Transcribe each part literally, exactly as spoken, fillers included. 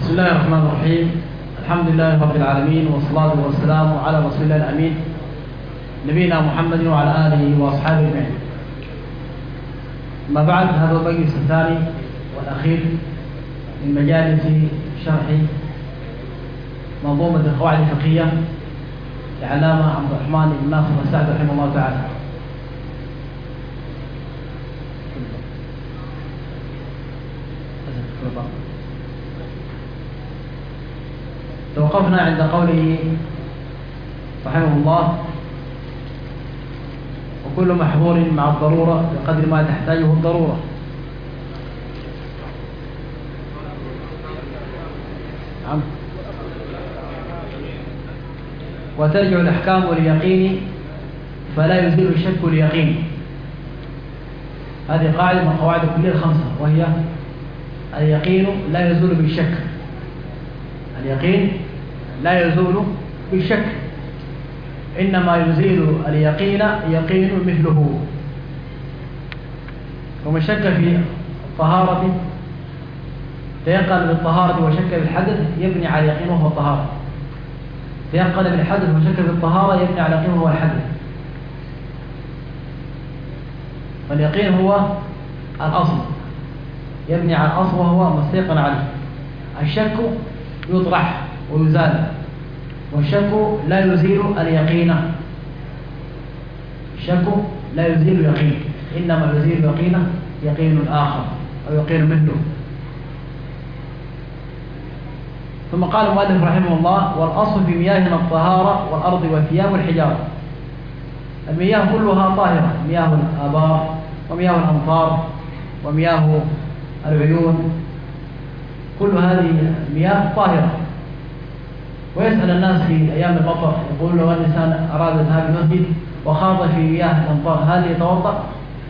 بسم الله الرحمن الرحيم. الحمد لله رب العالمين، والصلاة والسلام على رسول الله الأمين نبينا محمد وعلى آله وأصحابه أجمعين. ما بعد، هذا المجلس الثاني والأخير من مجالس شرح منظومة القواعد الفقهية لعلامة عبد الرحمن بن ناصر السعدي رحمه الله تعالى. توقفنا عند قوله رحمه الله: وكل محظور مع الضرورة بقدر ما تحتاجه الضرورة. نعم. وترجع الأحكام لليقين فلا يزيل الشك اليقين. هذه قاعدة من قواعد الكلية الخمسة، وهي اليقين لا يزول بالشك. اليقين لا يزول بالشك، إنما يزيل اليقين يقين مثله. ومن شك في الطهارة تيقن بالطهارة وشك بالحدث يبني على اليقين وهو الطهارة. تيقن بالحدث وشك بالطهارة يبني على اليقين وهو الحدث. فاليقين هو الأصل، يبني على الأصل وهو ما استيقن عليه. الشك يطرح ويزال، والشك لا يزيل اليقين. الشك لا يزيل اليقين، إنما يزيل اليقين يقين آخر أو يقين مثله. ثم قال المؤلف رحمه الله: والأصل في مياهنا الطهارة والأرض والثياب والحجارة. المياه كلها طاهرة، مياه الآبار ومياه الأمطار ومياه العيون، كل هذه المياه طاهرة. ويسأل الناس في أيام المطر، يقول لو الإنسان أراد ذهاب المسجد وخاض في مياه الأمطار هل يتوضأ؟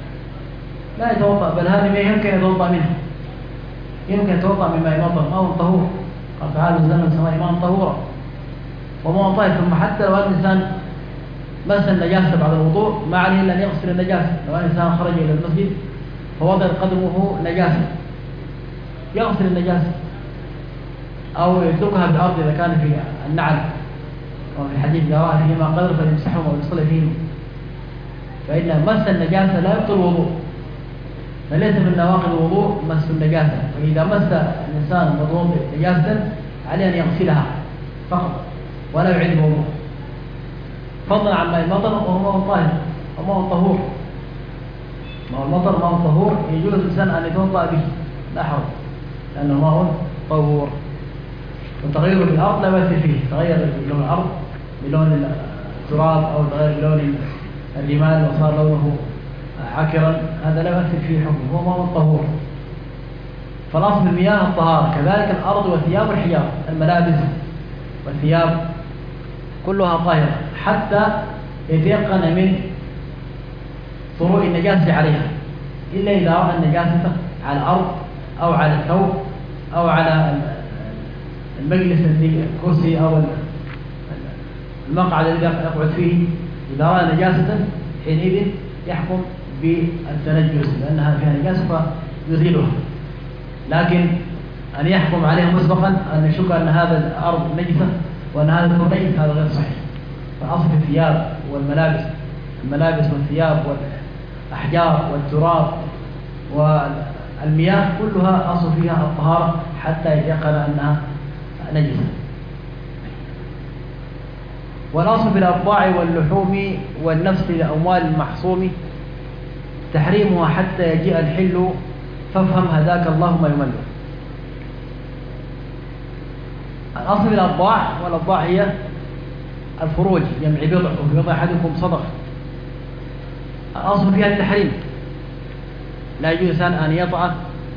لا يتوضأ، بل هذه مياه يمكن يتوضأ منها، يمكن يتوضأ من ماء مطر، ماء طهور. قال تعالى: نزلنا من السماء ماء طهورا وماء طاهر. ثم حتى لو الإنسان مس النجاسة بعد الوضوء ما عليه إلا أن يغسل النجاسة. لو الإنسان خرج إلى المسجد فوضع قدمه نجاسة يغسل النجاسة، أو يتركها بالأرض إذا كان في النعل، وفي الحديث إذا رأى فيهما قدر فليمسحهما ويصلي فيهما، فإن مس النجاسة لا يبطل الوضوء، فليس من نواقض الوضوء مس النجاسة. فإذا مس الإنسان مضروب نجاسة عليه أن يغسلها فقط ولا يعيد الوضوء، فضلا عن ماء المطر وهو ماء طاهر وماء طهور. ماء المطر ماء طهور يجوز الإنسان أن يتوضأ به لا حرج، لأنه ماء طهور. وتغير الأرض لا بأس فيه، تغير لون الأرض بلون التراب أو تغير بلون الرمال وصار لونه عكرا، هذا لا بأس فيه حكم، هو ماء طهور. فالأصل المياه الطهارة. كذلك الأرض والثياب والحجارة، الملابس والثياب كلها طاهرة حتى يتيقن من طروء النجاسة عليها، إلا إذا رأى النجاسة على الأرض أو على الثوب أو على المجلس الذي الكرسي أو المقعد الذي يقعد فيه. إذا رأى نجاسة حينئذ يحكم بالتنجس، لأنها فيها نجاسة فيزيلها. لكن أن يحكم عليها مسبقا، أن يشك أن هذا الأرض نجسة وأن هذا الثوب نجس، هذا غير صحيح. فالأصل في الثياب والملابس، الملابس والثياب والأحجار والتراب والمياه كلها أصل فيها الطهارة حتى يتيقن أنها نجسة. والأصل في الأبضاع واللحوم والنفس للأموال المحصوم تحريمها حتى يجيء الحل، فافهم هداك الله ما يمل. الأصل في الأبضاع، والأبضاع هي الفروج، جمع بضع، وفي بضع أحدكم صدقة. الأصل فيها التحريم، لا يجوز أن يطأ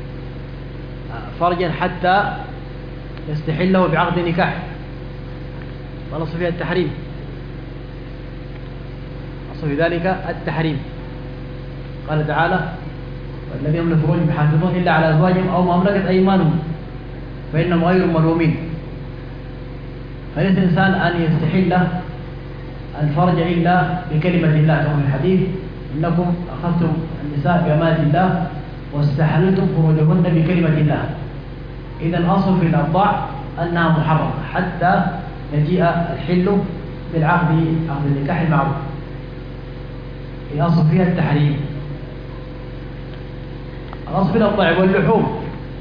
فرجا حتى يستحله بعقد نكاح، والأصل فيها التحريم. الأصل في ذلك التحريم. قال تعالى: والذين هم لفروجهم يحافظون إلا على أزواجهم أو ما ملكت أيمانهم فإنهم غير ملومين. فليس الإنسان أن يستحل الفرج إلا بكلمة الله، كما في الحديث: إنكم أخذتم النساء بأمانة الله واستحللتم فروجهن بكلمة الله. إذا الأصل في الأبضاع أنها محرمة حتى يجيء الحل بالعقد، عقد النكاح المعروف. الأصل فيها التحريم. الأصل فيها الطيب واللحوم،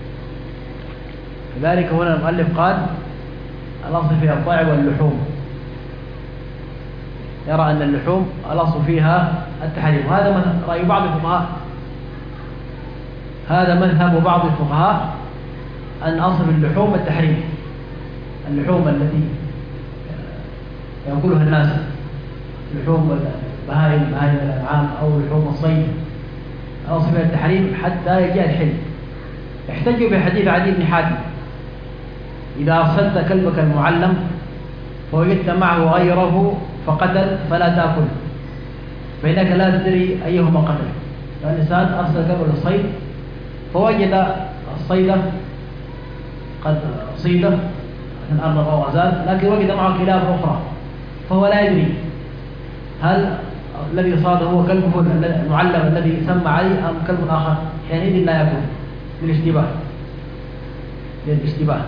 لذلك هنا المؤلف قال الأصل فيها الطيب واللحوم، يرى أن اللحوم الأصل فيها التحريم. وهذا رأي بعض الفقهاء، هذا مذهب بعض الفقهاء أن أصل اللحوم التحريم. اللحوم التي يأكلها الناس، لحوم البهائم، بهائم الأنعام، أو لحوم الصيد، الأصل فيها التحريم حتى يجيء الحل. احتجوا بحديث عدي بن حاتم: إذا أرسلت كلبك المعلم فوجدت معه غيره فقتل فلا تأكل، فإنك لا تدري أيهما قتل. الإنسان أرسل كلبه للصيد فوجد الصيد قد صيد من أرنب أو غزال، لكن وجد معه كلاب أخرى، فهو لا يدري هل الذي صاد هو كلبه المعلم الذي سمى عليه أم كلب آخر، حينئذ لا يأكل للاشتباه للاشتباه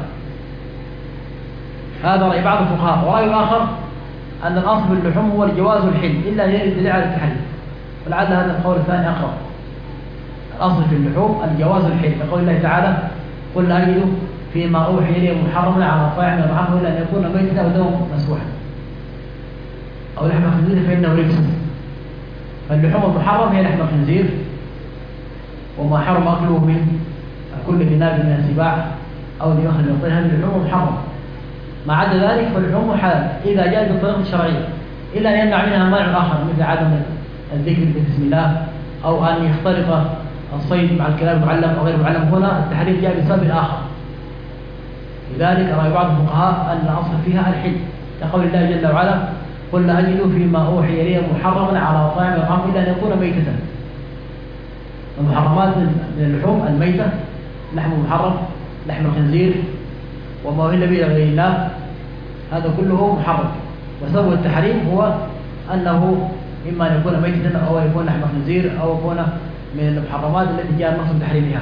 هذا رأي بعض الفقهاء. ورأي آخر أن الأصل في اللحوم هو الجواز الحل إلا يرد دليل على التحريم، ولعل هذا القول الثاني أقرب. الأصل في اللحوم الجواز الحل، كقول الله تعالى: قل لا أجد فيما أوحي إلي محرما على طاعم يطعمه إلا أن يكون ميتا أو دما مسفوحا أو لحم خنزير فإنه رجس. فاللحوم المحرم هي لحم الخنزير وما حرم أكله من كل ذناب من السباع أو دماغ من الطير، هذه اللحوم محرمة. ما عدا ذلك فاللحوم حلال إذا جاءت بالطريقة الشرعية، إلا أن يمنع منها مانع آخر مثل عدم الذكر بسم الله أو أن يختلط الصيد مع الكلاب المعلم أو غير المعلم. هنا التحريم جاء بسبب آخر. لذلك رأي بعض الفقهاء أن الأصل فيها الحل، كقول الله جل وعلا: قل لا أجد فيما أوحي إلي محرما على طاعم يطعمه إلا أن يكون ميتة. المحرمات من اللحوم الميتة، لحم محرم، لحم الخنزير، وما أهل به لغير الله، هذا كله محرم. وسبب التحريم هو أنه إما أن يكون ميتة أو يكون لحم خنزير أو يكون من المحرمات التي جاء النص بتحريمها.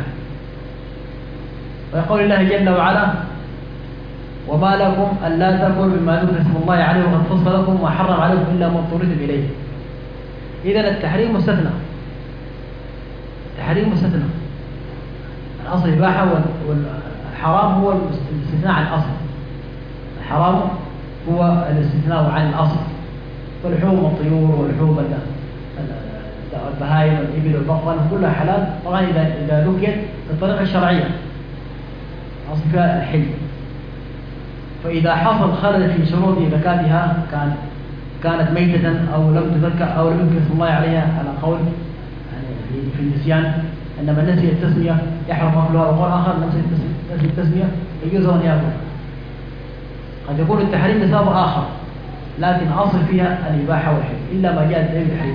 ويقول الله جل وعلا: وما لكم ألا تأكلوا مما ذكر اسم الله عليه وقد فصل لكم ما حرم عليكم إلا ما اضطررتم إليه. إذن التحريم مستثنى، التحريم مستثنى. الأصل إباحة والحرام هو الاستثناء عن الأصل. الحرام هو الاستثناء عن الأصل، واللحوم والطيور واللحوم البهائم والإبل والبقر كلها حلال طبعا إذا إذا ذكيت بالطريقة الشرعية، الأصل فيها الحل. فإذا حصل خلل في شروط زكاتها كان كانت ميتة أو لم تذكر أو لم يذكر اسم الله عليها على قول يعني في النسيان، إنما نسي التسمية يحرم أكلها، وقول آخر نسي التسمية يجوز أن يأكل. قد يكون التحريم لسبب آخر، لكن أصل فيها الإباحة والحل إلا ما جاء دليل التحريم.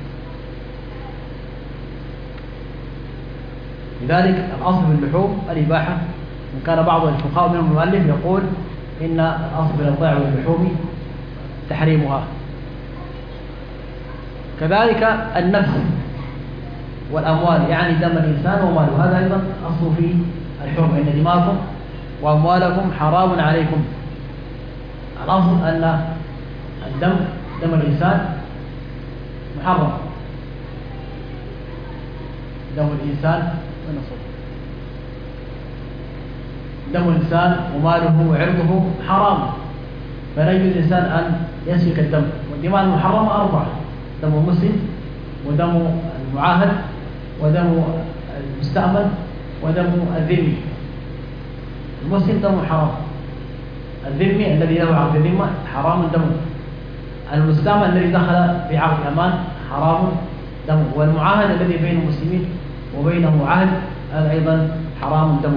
لذلك الأصل في اللحوم الإباحة، وإن كان بعض الفقهاء منهم المؤلف يقول إن الأصل في البضائع واللحوم تحريمها. كذلك النفس والأموال، يعني دم الإنسان وماله، هذا أيضا أصل في الحرمة: إن دماءكم وأموالكم حرام عليكم. الأصل أن الدم دم الإنسان محرم، دم الإنسان دم الإنسان وماله وعرضه حرام، فلا يجوز الإنسان أن يسفك الدم. والدماء المحرمة أربعة: دم المسلم، ودم المعاهد، ودم المستأمن، ودم الذمي. المسلم دمه حرام، الذمي الذي له عقد الذمة حرام دمه، المستأمن الذي دخل في عقد الأمان حرام دمه، والمعاهد الذي بين المسلمين وبينه عهد هذا أيضا حرام دمه.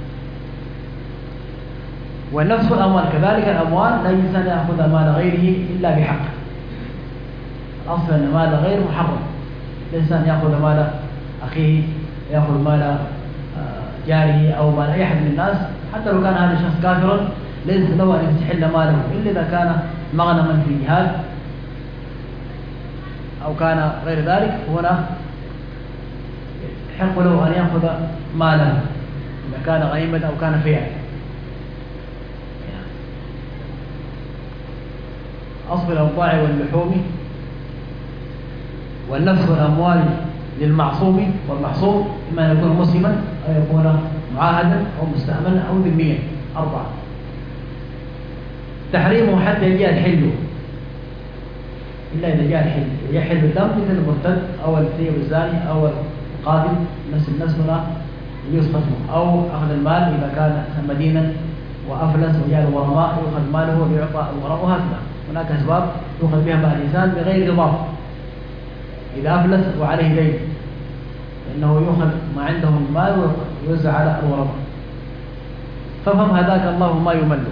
والنفس والأموال كذلك، الأموال لا يجوز أن يأخذ مال غيره إلا بحق. الأصل أن مال غير محرم، ليس أن يأخذ مال أخيه، يأخذ مال جاره أو مال أي أحد من الناس، حتى لو كان هذا الشخص كافرا ليس له أن يستحل ماله إلا إذا كان مغنما في جهاد أو كان غير ذلك، هنا يحق له أن يأخذ ماله إذا كان غنيمة أو كان فيئا. أصل الأبضاع واللحوم والنفس والأموال للمعصوم والمحصوم، إما أن يكون مسلما أو يكون معاهدا أو مستأمنا أو ذميا. أربعة. تحريمه حتى يجيء الحل، إلا إذا جاء الحل يحل الدم مثل المرتد أو الثيب الزاني أو القاتل نفس النفس هنا يجوز قتله، أو أخذ المال إذا كان مدينا وأفلس وجاء الغرماء يؤخذ ماله ويعطى الغرماء، وهكذا. هناك أسباب يؤخذ بها مال الإنسان بغير رضاه. إذا أفلس وعليه دين فإنه يؤخذ ما عنده من مال ويوزع على الغرماء. ففهم هداك الله ما يمله.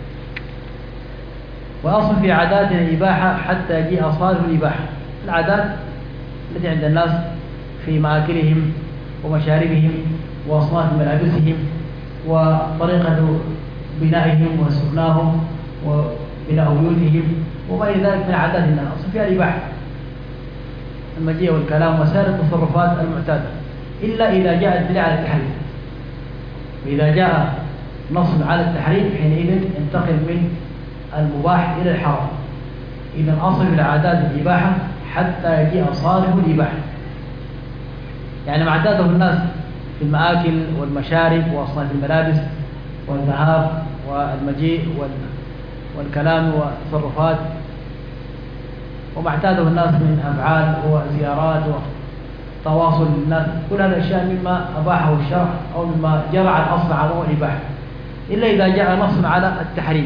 وأصل في عاداتنا الإباحة حتى يجيء صالح الإباحة، العادات التي عند الناس في مآكلهم ومشاربهم وأصناف ملابسهم وطريقة بنائهم وسكناهم وبناء بيوتهم وما إلى ذلك من عادات الناس، أصل فيها الإباحة، المجيء والكلام وسائر التصرفات المعتادة، إلا إذا جاء الدليل على التحريم. وإذا جاء نص على التحريم حينئذ ينتقل من المباح إلى الحرام. إذا أصل في العادات الإباحة حتى يجيء صالح الإباحة، يعني ما اعتاده الناس في المآكل والمشارب وأصناف الملابس والذهاب والمجيء والكلام والتصرفات، وما اعتاده الناس من أفعال وزيارات وتواصل الناس، كل هذه الأشياء مما أباحه الشرع أو مما جرى الأصل على الإباحة، إلا إذا جاء نص على التحريم.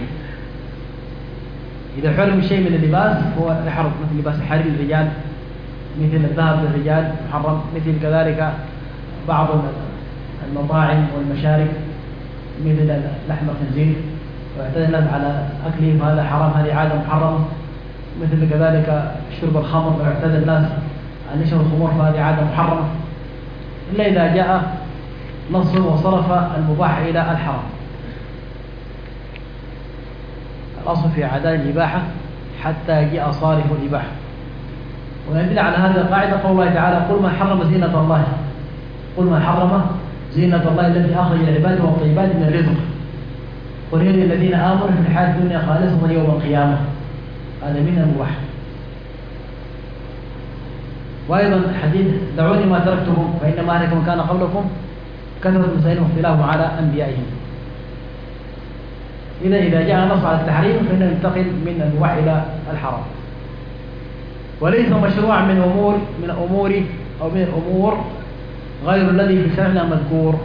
إذا حرم شيء من اللباس هو يحرم، مثل لباس الحرير للرجال، مثل الذهب للرجال محرم، مثل كذلك بعض المطاعم والمشارب مثل لحم الخنزير ويعتاد الناس على أكله فهذا حرام، هذه عادة محرمة. مثل كذلك شرب الخمر ويعتاد الناس أن يشرب الخمور فهذه عادة محرمة، إلا إذا جاء نص وصرف المباح إلى الحرام. الأصل في عادات الإباحة حتى يجيء صالح الإباحة. ويدل على هذه القاعدة قول الله تعالى: قل من حرم زينة الله، قل من حرم زينة الله التي أخرج العباد والطيبات من الرزق، قل هي للذين آمنوا في الحياة الدنيا خالصة يوم القيامة. هذا من المباح. وأيضا حديث: دعوني ما تركتكم فإنما أهلك من كان قبلكم كثرة مسائلهم واختلافهم على أنبيائهم. إذا إذا جاء نص على التحريم فإنه ينتقل من المباح إلى الحرام. وليس مشروعا من أمور من أمور أو من الأمور غير الذي في شرعنا مذكور.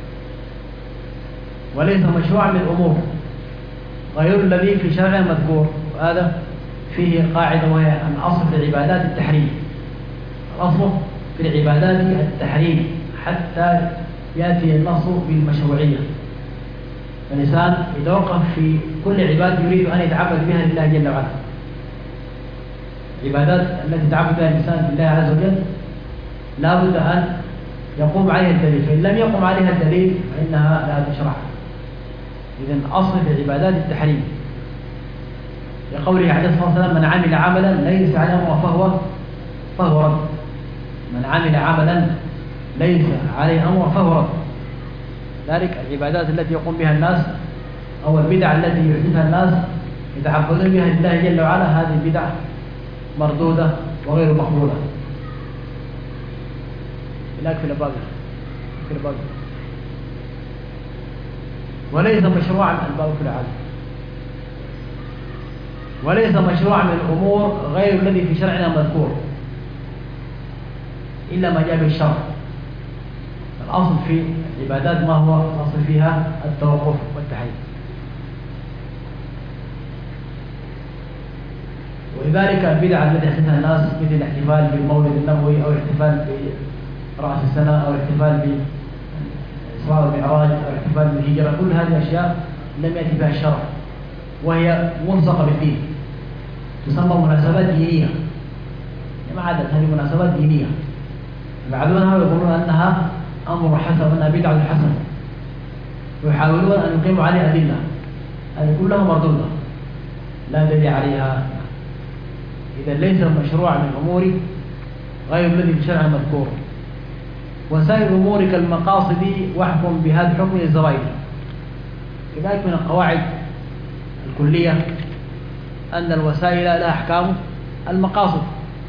وليس مشروعا من الأمور غير الذي في شرعنا مذكور، وهذا فيه قاعدة وهي أن الأصل في العبادات التحريم. الأصل في العبادات التحريم حتى يأتي النص بالمشروعية. الإنسان إذا وقف في كل عبادة يريد أن يتعبد بها لله جل وعلا، العبادات التي يتعبد بها الإنسان لله عز وجل لا بد أن يقوم عليها الدليل، فإن لم يقم عليها الدليل فإنها لا تشرع. إذن أصل في العبادات التحريم، لقوله عليه الصلاة والسلام: من عمل عملا ليس عليه أمر فهو فهو رد. من عمل عملا ليس عليه أمر فهو رد. ذلك العبادات التي يقوم بها الناس أو البدع التي يحدثها الناس يتعبدون بها لله جل وعلا، هذه البدع مردودة وغير مقبولة. هناك في الباقي في الباقي وليس مشروعا الباب في العالم. وليس مشروعا من الأمور غير الذي في شرعنا مذكور إلا ما جاء به الشرع. الأصل في العبادات ما هو الأصل فيها؟ التوقف والتحريم. ولذلك البدع التي يحدثها الناس مثل الاحتفال بالمولد النبوي أو الاحتفال برأس السنة أو الاحتفال بإسراء والمعراج أو الاحتفال بالهجرة، كل هذه الأشياء لم يأتي بها الشرع وهي ملصقة بالدين، تسمى مناسبات دينية. ما عادت هذه مناسبات دينية، يبعدونها ويقولون أنها أمر حسن وأنها بدعة حسنة، ويحاولون أن يقيموا عليها أدلة، هذه كلها مردودة لا دليل عليها. إذا ليس مشروع من الأمور غير الذي في الشرع مذكور. وسائر الأمور كالمقاصد واحكم بهذا الحكم للزوائد. كذلك من القواعد الكلية أن الوسائل لها أحكام المقاصد،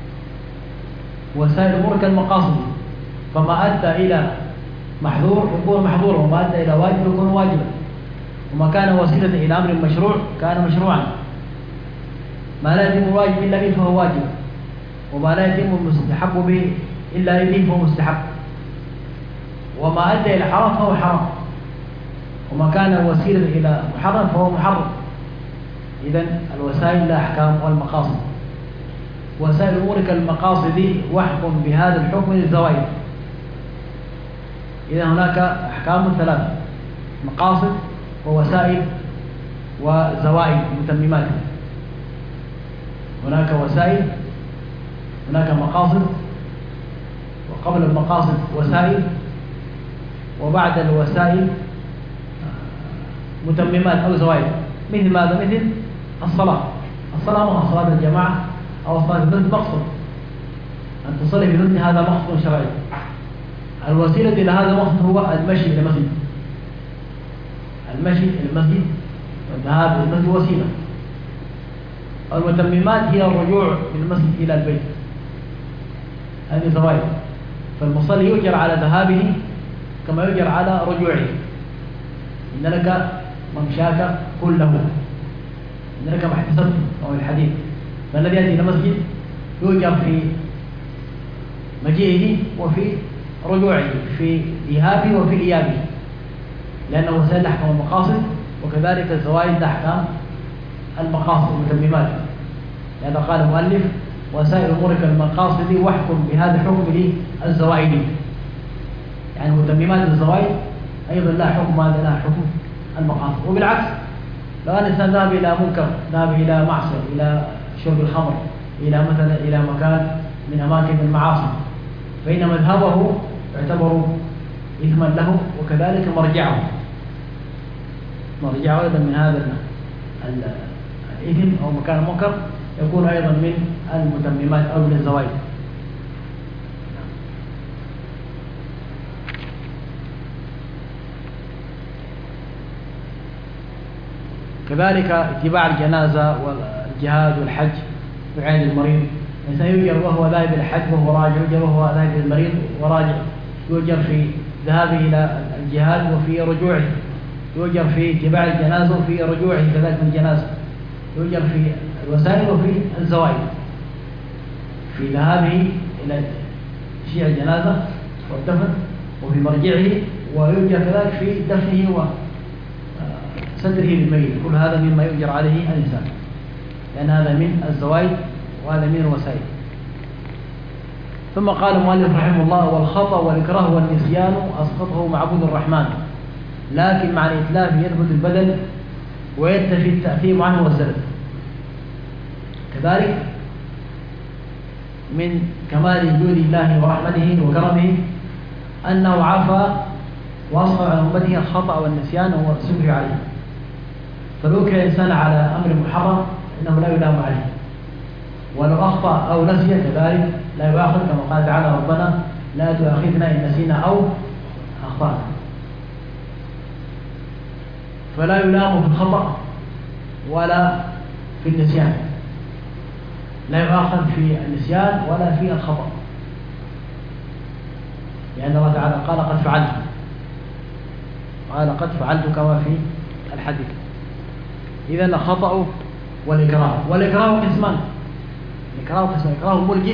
وسائل الأمور كالمقاصد، فما أدى إلى محظور يكون محظورا، وما أدى إلى واجب يكون واجبا، وما كان وسيلة إلى أمر مشروع كان مشروعا. ما لا يتم الواجب إلا به فهو واجب، وما لا يتم المستحب به إلا به فهو مستحب، وما أدى إلى حرام فهو حرام، وما كان وسيلة إلى محرم فهو محرم. إذن الوسائل لها أحكام والمقاصد. وسائل الأمور كالمقاصد واحكم بهذا الحكم للزوائد. إذا هناك أحكام ثلاثة: مقاصد ووسائل وزوائد متممات. هناك وسائل، هناك مقاصد، وقبل المقاصد وسائل، وبعد الوسائل متممات أو زوائد. مثل ماذا؟ مثل الصلاة. الصلاة مع صلاة الجماعة أو صلاة البنت مقصد، أن تصلي في بنت هذا مقصد شرعي. الوسيلة إلى هذا المقصد هو المشي إلى المسجد. المشي إلى المسجد والذهاب إلى المسجد وسيلة. المتممات هي الرجوع من المسجد إلى البيت، هذه زوائد. فالمصلي يؤجر على ذهابه كما يؤجر على رجوعه. إن لك ممشاك كله، إن لك ما احتسبت، أو الحديث. فالذي يأتي إلى المسجد يؤجر في مجيئه وفي رجوعه، في ذهابه وفي إيابه، لأنه وسائل أحكام المقاصد، وكذلك الزوائد أحكام المقاصد المتممات. لهذا قال المؤلف: وسائل أمور كالمقاصد واحكم بهذا الحكم للزوائد. يعني متممات الزوائد أيضا لا حكم هذا، لا حكم المقاصد. وبالعكس، لو أن الإنسان ذهب إلى منكر، ذهب إلى معصية، إلى شرب الخمر، إلى مثلا إلى مكان من أماكن المعاصي، فإن مذهبه يعتبر إثما له، وكذلك مرجعه مرجعه أيضا من هذا الإثم أو مكان المنكر يكون أيضا من المتممات أو من الزوائد. كذلك اتباع الجنازة والجهاد والحج وعين المريض. الإنسان يؤجر وهو ذاهب إلى الحج وهو راجع، يؤجر وهو ذاهب إلى المريض وراجع، يؤجر في ذهابه إلى الجهاد وفي رجوعه، يؤجر في اتباع الجنازة وفي رجوعه كذلك من الجنازة، يؤجر في الوسائل وفي الزوائد، في ذهابه إلى شيع الجنازة والدفن وفي مرجعه، ويؤجر كذلك في دفنه وستره للميت. كل هذا مما يؤجر عليه الإنسان، لأن هذا من الزوائد وهذا من الوسائل. ثم قال المؤلف رحمه الله: والخطأ والإكراه والنسيان أسقطه معبود الرحمن، لكن مع الإتلاف يثبت البدل وينتفي التأثيم عنه والزلل. كذلك من كمال جود الله ورحمته وكرمه أنه عفى وأصغر عن أمته الخطأ والنسيان وسهل عليه. فلو كان الإنسان على أمر محرم إنه لا يلام عليه، ولو أخطأ أو نسي كذلك لا يؤاخذ، كما قال تعالى: ربنا لا تؤاخذنا إن نسينا أو أخطأنا. فلا يلام في الخطأ ولا في النسيان، لا يؤاخذ في النسيان ولا في الخطأ، لأن الله تعالى قال: قد فعلت، قال: قد فعلت كما في الحديث. إذا الخطأ والإكراه. والإكراه قسمان، الإكراه قسمان: إكراه ملجئ،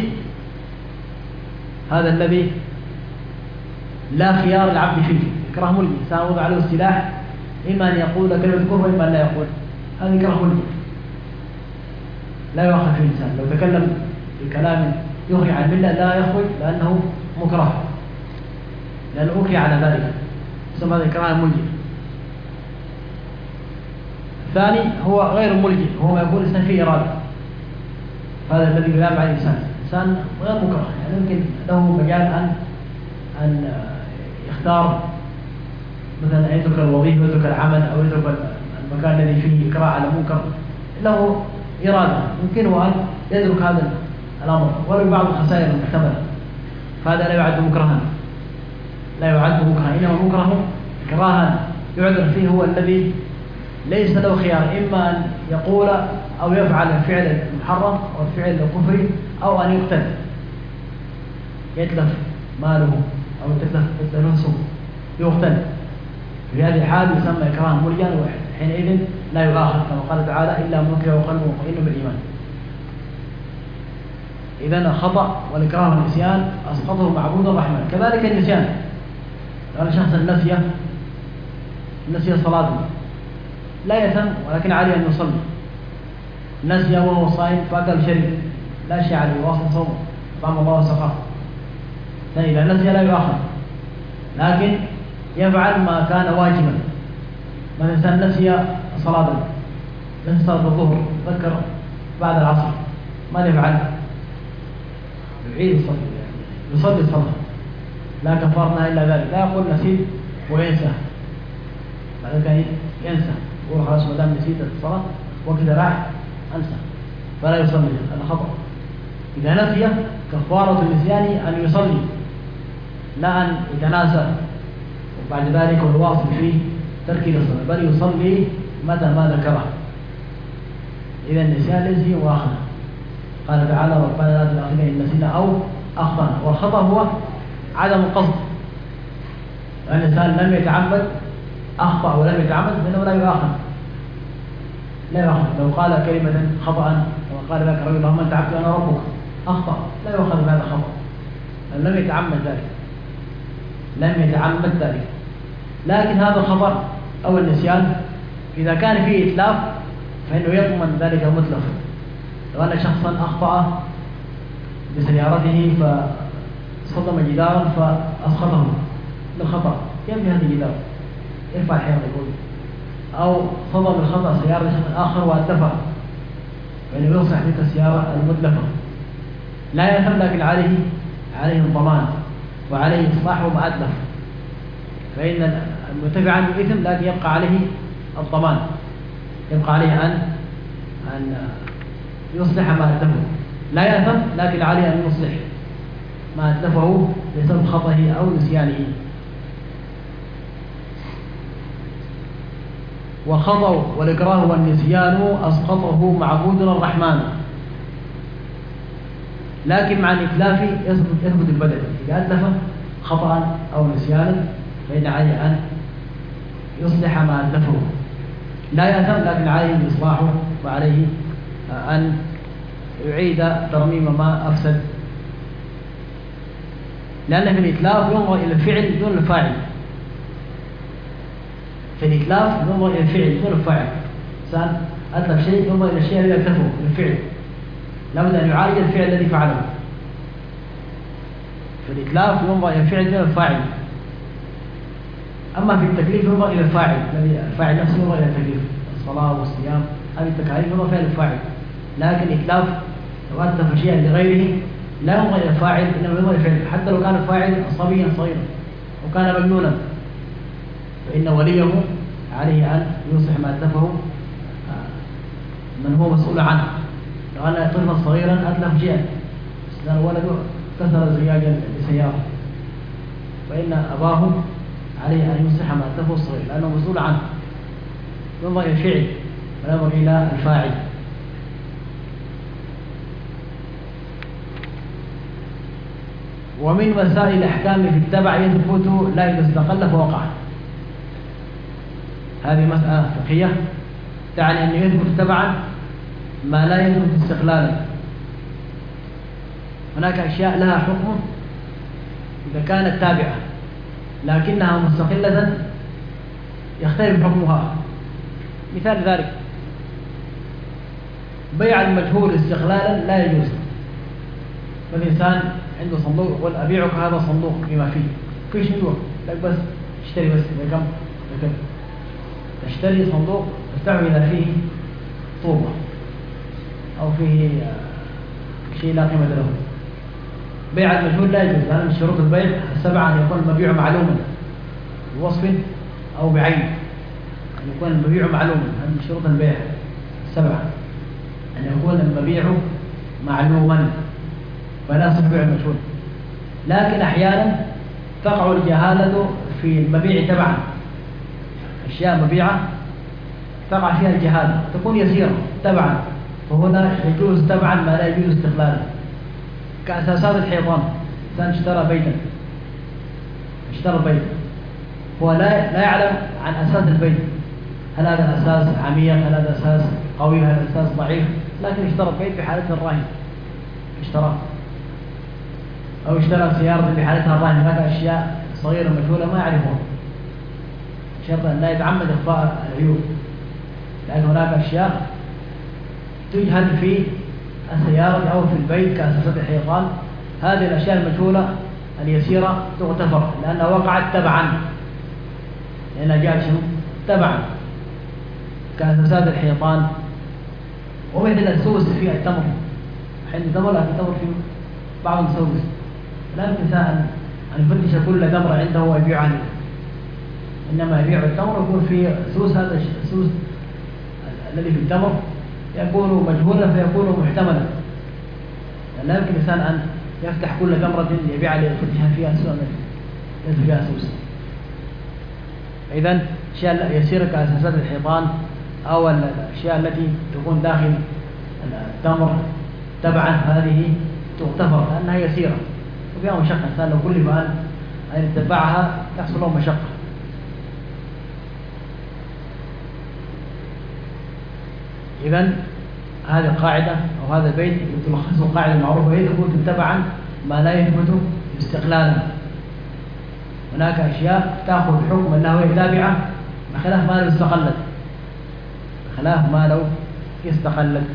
هذا الذي لا خيار العبد فيه، إكراه ملجئ، إنسان وضع عليه السلاح، إما أن يقول كلمة الكفر وإما أن لا يقول، هذا إكراه ملجئ لا يؤاخذ فيه الإنسان. لو تكلم بكلام يخرج عن الملة لا يخرج، لأنه مكره، لأنه أكره على ذلك، يسمى هذا إكراه ملجئ. الثاني هو غير ملجئ، هو ما يكون الإنسان فيه إرادة، هذا الذي يلام على الإنسان، إنسان غير مكره، يعني يمكن له مجال أن أن يختار مثلا أن يترك الوظيفة ويترك العمل أو يترك المكان الذي فيه إكراه على منكر، له إرادة يمكنه أن يترك هذا الأمر ولو بعض الخسائر المحتملة، فهذا لا يعد مكرها، لا يعد مكرها، إنما مكره إكراها يعذر فيه هو الذي ليس له خيار، إما أن يقول أو يفعل الفعل المحرم أو الفعل الكفري أو أن يقتل، يتلف ماله أو تتلف نفسه يقتل. في هذه الحال يسمى إكراه ملجا، وحينئذ لا يؤاخذ كما قال تعالى إلا من أكره وقلبه مطمئن بالإيمان. إذن الخطأ والإكراه والنسيان أسقطه معبود الرحمن. كذلك النسيان، قال شخص نسي نسي صلاته لا يثم، ولكن عليه أن يصلي. نسي وهو صائم فأكل شرب لا شيء عليه، واصل صومه طعم الله وسقاه. إذا نسي لا يؤاخذ، لكن يفعل ما كان واجبا. مثلا إنسان نسي صلاة نسي صلاة الظهر ذكر بعد العصر، ماذا يفعل؟ يعيد الصلاة، يصلي الصلاة، لا كفارنا إلا ذلك. لا يقول نسيت وينسى، بعد ذلك ينسى يقول خلاص ما دام نسيت الصلاة وكذا راح أنسى، فلا يصلي، هذا خطأ. إذا نسي كفارة النسيان أن يصلي، لا أن يتناسى وبعد ذلك الواصل فيه ترك الصلاة، بل يصلي متى ما ذكره. إذا النسيان ليس هي مؤاخذة. قال تعالى ربنا لا تؤاخذنا إن نسينا أو أخطأنا. والخطأ هو عدم القصد، لأن الإنسان لم يتعمد أخطأ ولم يتعمد فإنه لا يؤاخذ، لا يؤاخذ. لو قال كلمة خطأ كما قال ذاك الرجل اللهم أنت عبدي أنا ربك، أخطأ، لا يؤاخذ بهذا خطأ، لم يتعمد ذلك، لم يتعمد ذلك. لكن هذا الخطأ أو النسيان إذا كان فيه إتلاف فإنه يضمن ذلك المتلف. لو أن شخصا أخطأ بسيارته فصدم جدارا فأسقطه بالخطأ، يبني هذا الجدار يرفع الحيط يقول، أو صدم الخطأ سيارة شخص آخر وأتلفها، فإنه يصلح تلك السيارة المتلفة لا يثم، لكن عليه عليه الضمان وعليه إصلاحه ما أتلف. فإن المتبع عنه إثم لكن يبقى عليه الضمان، يبقى عليه أن أن يصلح ما أتلفه، لا يأثم لكن عليه أن يصلح ما أتلفه بسبب خطأه أو نسيانه. والخطأ والإكراه والنسيان أسقطه معبودنا الرحمن، لكن مع الإتلاف يثبت البدل. إذا أتلف خطأ أو نسيانا فإن عليه أن يصلح ما أتلفه، لا يأثم لكن عليه إصلاحه وعليه أن يعيد ترميم ما أفسد، لأن في الإتلاف ينظر إلى الفعل دون الفاعل. في الإتلاف ينظر إلى الفعل دون الفاعل. إنسان أتلف شيء ينظر إلى الشيء الذي أتلفه الفعل، لابد أن يعالج الفعل الذي فعله. في الإتلاف ينظر إلى الفعل دون الفاعل. أما في التكليف ينظر إلى الفاعل، الذي الفاعل نفسه ينظر إلى التكليف، الصلاة والصيام هذه التكاليف ينظر فيها الفاعل. لكن الإتلاف لو أتلف شيئا لغيره لا ينظر إلى الفاعل، إنما ينظر إلى الفعل، حتى لو كان الفاعل صبيا صغيرا وكان مجنونا فإن وليه عليه أن يصلح ما أتلفه من هو مسؤول عنه. لو أن طفلا صغيرا أتلف شيئا، إذا ولده كسر زجاجا بسيارة فإن أباه عليه أن يصلح ما أتلفه الصغير لأنه مسؤول عنه. ينظر إلى الفعل ولا ينظر إلى الفاعل. ومن مسائل الأحكام في التبع يثبت لا إذا استقل فوقع. هذه مسألة فقهية تعني أن يثبت تبعا ما لا يثبت استقلالا. هناك أشياء لها حكم إذا كانت تابعة لكنها مستقلة يختلف حكمها. مثال ذلك بيع المجهول استقلالا لا يجوز. فالإنسان عنده صندوق يقول أبيعك هذا الصندوق بما فيه، فيش ندوق لك بس اشتري بس بكم بكم. تشتري صندوق تفتحه إذا فيه طوبة أو فيه شيء لا قيمة له. بيع المجهول لا يجوز، لأن من شروط البيع السبعة أن يكون المبيع معلوما بوصف أو بعين، أن يكون المبيع معلوما. هذه من شروط البيع السبعة، أن يكون المبيع معلوما فلا يصح بيع المجهول. لكن أحيانا تقع الجهالة في المبيع تبعا، أشياء مبيعة تقع فيها الجهالة تكون يسيرة تبعا، فهنا يجوز تبعا ما لا يجوز استقلالا. كأساسات الحيطان، إنسان اشترى بيتا اشترى بيتا هو لا لا يعلم عن أساس البيت، هل هذا الأساس عميق، هل هذا أساس قوي، هل هذا الأساس ضعيف، لكن اشترى بيت بحالته الراهن اشترى، أو اشترى سيارة بحالتها الراهن. هذا أشياء صغيرة مجهولة ما يعرفها، شرط أن لا يتعمد إخفاء العيوب، لأن هناك أشياء تجهل في السيارة أو في البيت كأساسات الحيطان. هذه الأشياء المجهولة اليسيرة تغتفر لأنها وقعت تبعا، لأنها جاءت شنو؟ تبعا كأساسات الحيطان. ومثل السوس في التمر، حين تمر لكن تمر في بعض السوس لا يمكن أن يفتش كل تمر عنده ويبيع عنه، إنما يبيع التمر يكون في سوس. هذا السوس الذي في التمر يكون مجهولا فيكون محتملا، لا يمكن الإنسان أن يفتح كل تمرة يبيع ليفتشها فيها سوء ليس فيها سوس. إذن الأشياء يسيرة كأساسات الحيطان أو الأشياء التي تكون داخل التمر تبعا هذه تغتفر لأنها يسيرة وفيها مشقة، الإنسان لو كلف أن يتبعها يحصل له مشقة. إذن هذه القاعدة أو هذا البيت تلخصه قاعدة معروفة، وهي تكون تبعا ما لا يثبت استقلالا. هناك أشياء تأخذ حكم أنها هي تابعة بخلاف ما لو استقلت، بخلاف ما لو استقلت.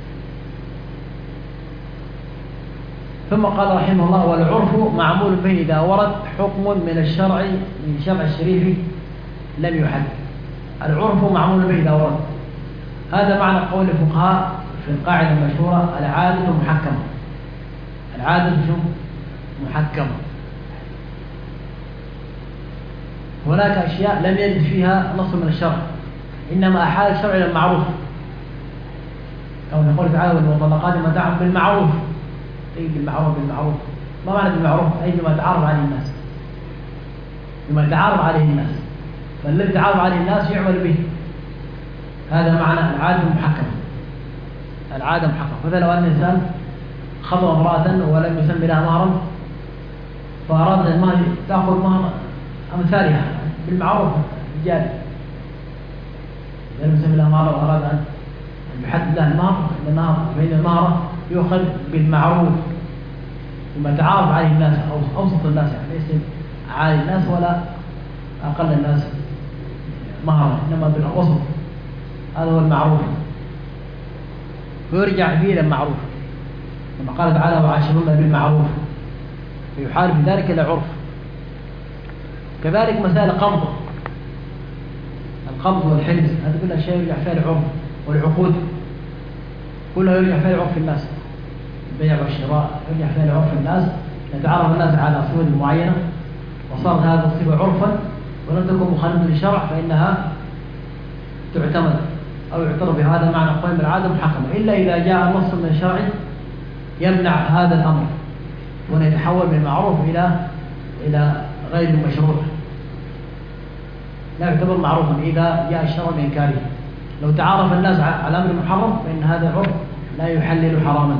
ثم قال رحمه الله: والعرف معمول به إذا ورد حكم من الشرع من شرع الشريف لم يحد. العرف معمول به إذا ورد، هذا معنى قول الفقهاء في القاعدة المشهورة: العادة محكمة. العادة شو؟ محكمة. هناك أشياء لم يرد فيها نص من الشرع، إنما أحال الشرع إلى المعروف، كما يقول تعالى: والمطلقات متاع بالمعروف. أي بالمعروف؟ بالمعروف ما معنى بالمعروف؟ أي بما تعارف عليه الناس، بما تعارف عليه الناس، فالذي تعارف عليه الناس يعمل به. هذا معنى العادة المحكمة. العادة محكمة. مثلا لو أن الإنسان خطب امرأة ولم يسمي لها مهرا، فأراد المهر تأخذ مهر أمثالها بالمعروف الجاري، لم يسمي لها مهرا وأراد أن يحدد لها المهر، فإن المهر يؤخذ بالمعروف بما تعارف عليه الناس، أو أوسط الناس، يعني ليس عالي الناس ولا أقل الناس مهرا، إنما بالوسط. هذا هو المعروف، ويرجع فيه إلى المعروف كما قال تعالى: وعاشرون بالمعروف، فيحال بذلك إلى عرف. كذلك مسائل القبض القبض والحلز، هذه كلها أشياء يرجع فيها العرف، والعقود كلها يرجع فيها العرف الناس، البيع والشراء يرجع فيها العرف الناس. يتعرف الناس على صفة معينة وصارت هذه الصفة عرفا ولم تكن مخالفة للشرع فإنها تعتمد أو يعترف بهذا معنى قائم بالعادة محكمة، إلا إذا جاء نص من الشرع يمنع هذا الأمر وأن يتحول من المعروف إلى إلى غير المشروع، لا يعتبر معروفا إذا جاء الشرع بإنكاره. لو تعارف الناس على أمر محرم فإن هذا العرف لا يحلل حراما.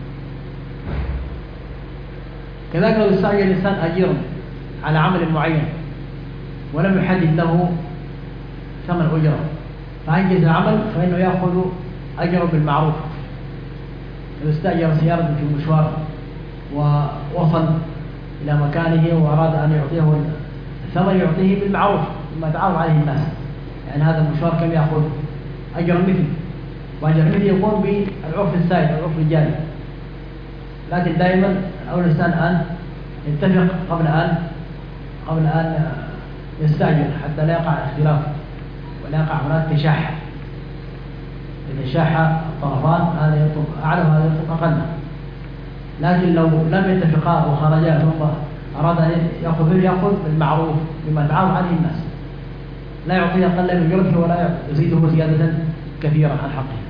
كذلك لو استأجر الإنسان أجيرا على عمل معين ولم يحدد له ثمن أجرة فأنجز العمل، فإنه يأخذ أجره بالمعروف. لو استأجر سيارة في مشوار ووصل إلى مكانه وأراد أن يعطيه الثمن يعطيه بالمعروف بما تعارف عليه الناس، يعني هذا المشوار كم يأخذ أجر مثل، وأجر مثل يكون بالعرف السائد العرف الجاري. لكن دائما أول الإنسان أن يتفق قبل أن قبل أن يستأجر حتى لا يقع اختلاف ولا يقع هناك تشاح. إذا شاح الطرفان هذا يطلق أعلى وهذا يطلق أقل، لكن لو لم يتفقا وخرجا ثم أراد أن يأخذ يأخذ بالمعروف بما تعارف عليه الناس، لا يعطيه أقل من جرفه ولا يزيده زيادة كثيرة عن حقه.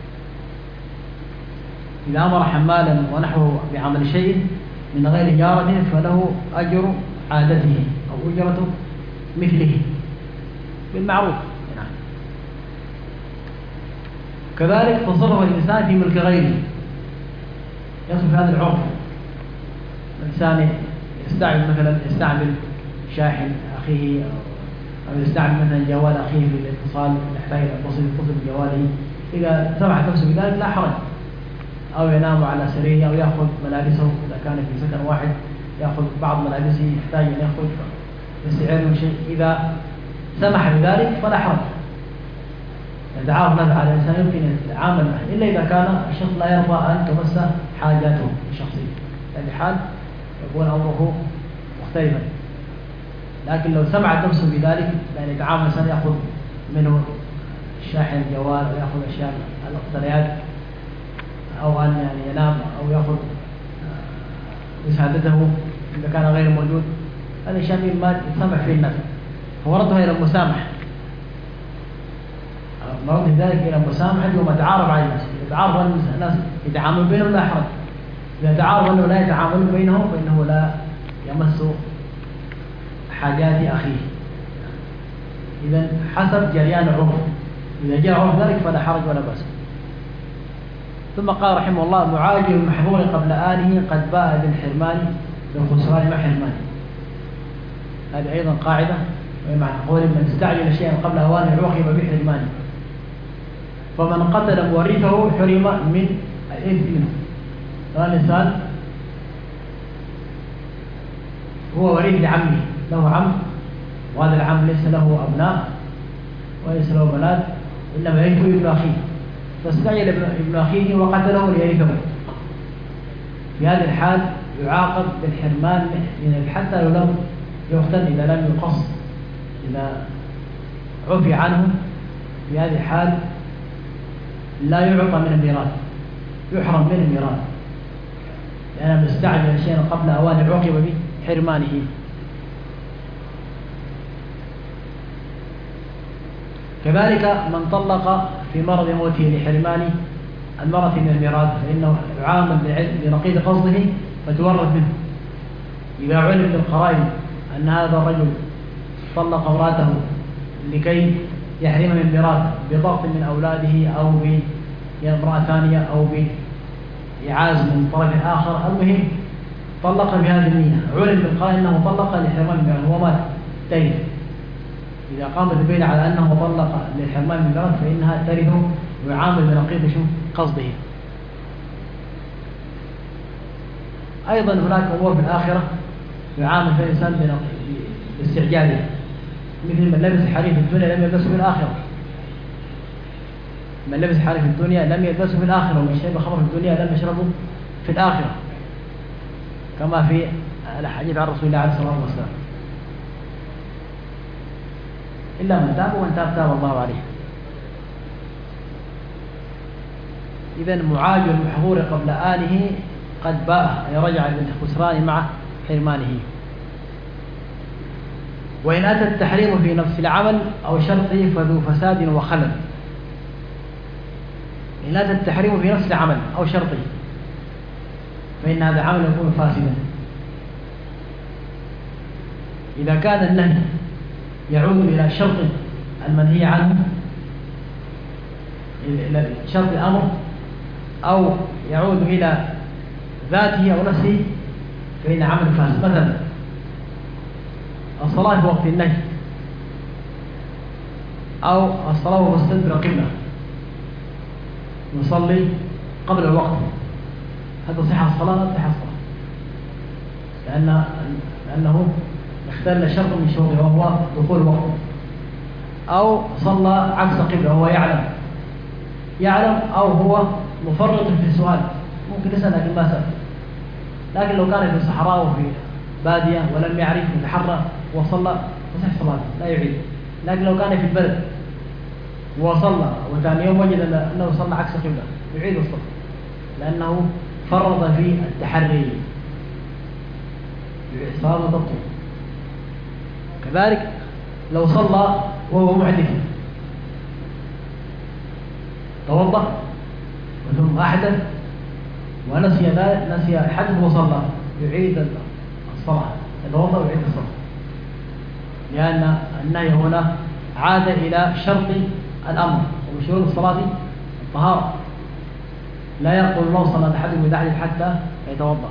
إذا أمر حمالا ونحوه بعمل شيء من غير جارة فله أجر عادته أو أجرة مثله بالمعروف. كذلك تصرف الإنسان في ملك غيره يصل في هذا العرف. الإنسان يستعمل مثلا يستعمل شاحن أخيه أو يستعمل مثلا جوال أخيه في الاتصال، يحتاج يتصل يتصل بجواله، إذا سمح نفسه بذلك لا حرج. أو ينام على سريره أو يأخذ ملابسه إذا كان في سكن واحد، يأخذ بعض ملابسه يحتاج أن يأخذ يستعير من شيء، إذا سمح بذلك فلا حرج. يتعارف نفسه على الإنسان يمكن أن يتعامل معه، إلا إذا كان الشخص لا يرضى أن تمس حاجاته الشخصية، في حال يكون أمره مختلفا. لكن لو سمعت نفسه بذلك لأن يتعامل الإنسان يأخذ منه شاحن الجوال أو يأخذ أشياء الاقتنيات أو أن يعني ينام أو يأخذ مساعدته إذا كان غير موجود، هذا شيء ما يسمح فيه الناس، فوردها إلى المسامحة. مرد ذلك إلى المسامحة وما تعارف على الناس، يتعارف الناس يتعامل بينهم لا حرج. إذا تعارف أنه لا يتعامل بينهم فإنه لا يمس حاجات أخيه. إذا حسب جريان العرف، إذا جاء عرف ذلك فلا حرج ولا بأس. ثم قال رحمه الله: معاجل المحظور قبل آنه قد باء بالحرمان بالخسران مع حرمانه. هذه أيضا قاعدة، ومعنى قول من استعجل شيئا قبل أوانه عوقب بحرمانه. فمن قتل مورثه حرم من الإرث منه. هذا مثال، هو وريث لعمه، له عم وهذا العم ليس له أبناء وليس له بنات إنما يرثه ابن أخيه، فاستعجل ابن أخيه وقتله ليرثه. في هذه الحال يعاقب بالحرمان منه حتى لو لم يقتل، إذا لم يقص، إذا عفي عنه. في هذه الحال لا يعطى من الميراث، يحرم من الميراث، لأنه مستعجل شيئا قبل أوان عوقب بحرمانه. كذلك من طلق في مرض موته لحرمان المرأة من الميراث فإنه يعامل بنقيض قصده فتورث منه. إذا علم بالقرائن أن هذا الرجل طلق امرأته لكي يحرم من الميراث بضغط من أولاده أو بامرأة ثانية أو بإعاز من طرف آخر، المهم طلق بهذه النية، علم بالقرائن أنه طلق لحرمان من الميراث، هو مات ترث. إذا قامت البينة على أنه طلق للحرمان من الميراث فإنها ترثه ويعامل بنقيض قصده. أيضا هناك أمور في الآخرة يعامل في الإنسان باستعجاله، مثل من لبس حرير في الدنيا لم يلبسه في الآخرة. من لبس حرير في الدنيا لم يلبسه في الآخرة، ومن شرب خمر في الدنيا لم يشربه في الآخرة، كما في الحديث عن رسول الله عليه الصلاة والسلام. إلا من تاب، ومن تاب تاب الله عليه. إذن معاجل المحظور قبل آنه قد باء، أي رجع بالخسران مع حرمانه. وإن أتى التحريم في نفس العمل أو شرطه فذو فساد وخلل. إن أتى التحريم في نفس العمل أو شرطه فإن هذا عمل يكون فاسدا. إذا كان النهي يعود إلى شرط المنهي عنه، إلى شرط الأمر، أو يعود إلى ذاته أو نفسه فإن عمل فاسد. مثلا الصلاة في وقت النهي، أو الصلاة مستدبر قبلة، نصلي قبل الوقت، هل تصح الصلاة؟ لا تصح الصلاة، لأن لأنه اختل شرط من شروطه وهو دخول الوقت. أو صلى عكس قبلة وهو يعلم يعلم أو هو مفرط في السؤال، ممكن يسأل لكن ما سأل. لكن لو كان في الصحراء وفي بادية ولم يعرف يتحرى وصلى تصح صلاته لا يعيد. لكن لو كان في البلد وصلى وثاني يوم وجد أنه صلى عكس قبلة يعيد الصلاة، لأنه فرط في التحري، صلاة تبطل. كذلك لو صلى وهو محدث توضأ ثم أحدث ونسي ذلك، نسي حدث وصلى، يعيد الصلاة، يتوضأ ويعيد الصلاة، لأن النهي هنا عاد إلى شرط الأمر، ومن شروط الصلاة طهارة، لا يقول الله صلاة أحدكم إذا أحدث حتى يتوضأ.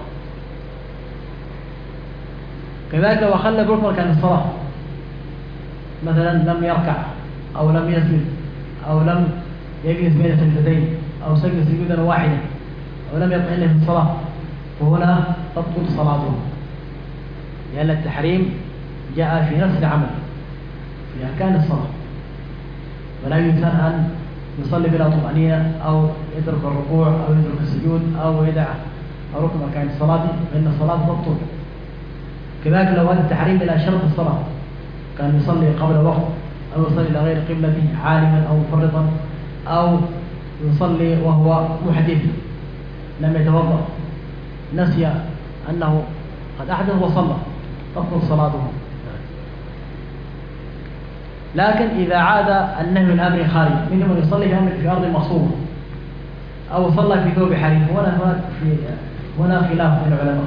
كذلك لو أخل بركن كان الصلاة، مثلا لم يركع أو لم يسجد أو لم يجلس بين سجدتين أو سجد سجودا واحدا أو لم يطمئن في الصلاة، فهنا تبطل صلاته، لأن التحريم جاء في نفس العمل في أركان الصلاة، ولا يمكن أن يصلي بلا طمأنينة أو يترك الركوع أو يترك السجود أو يدع ركن أركان الصلاة، فإن الصلاة تبطل. كذلك لو أدى التحريم إلى شرط الصلاة، كان يصلي قبل وقت أو يصلي إلى غير قبلته عالما أو مفرطا أو يصلي وهو محدث لم يتوضأ، نسي أنه قد أحدث وصلى، تبطل صلاته. لكن إذا عاد النهي من أمر خارج، منهم من يصلي في أمر في أرض مغصوبة أو صلى في ثوب حرير، هنا في هنا خلاف بين العلماء.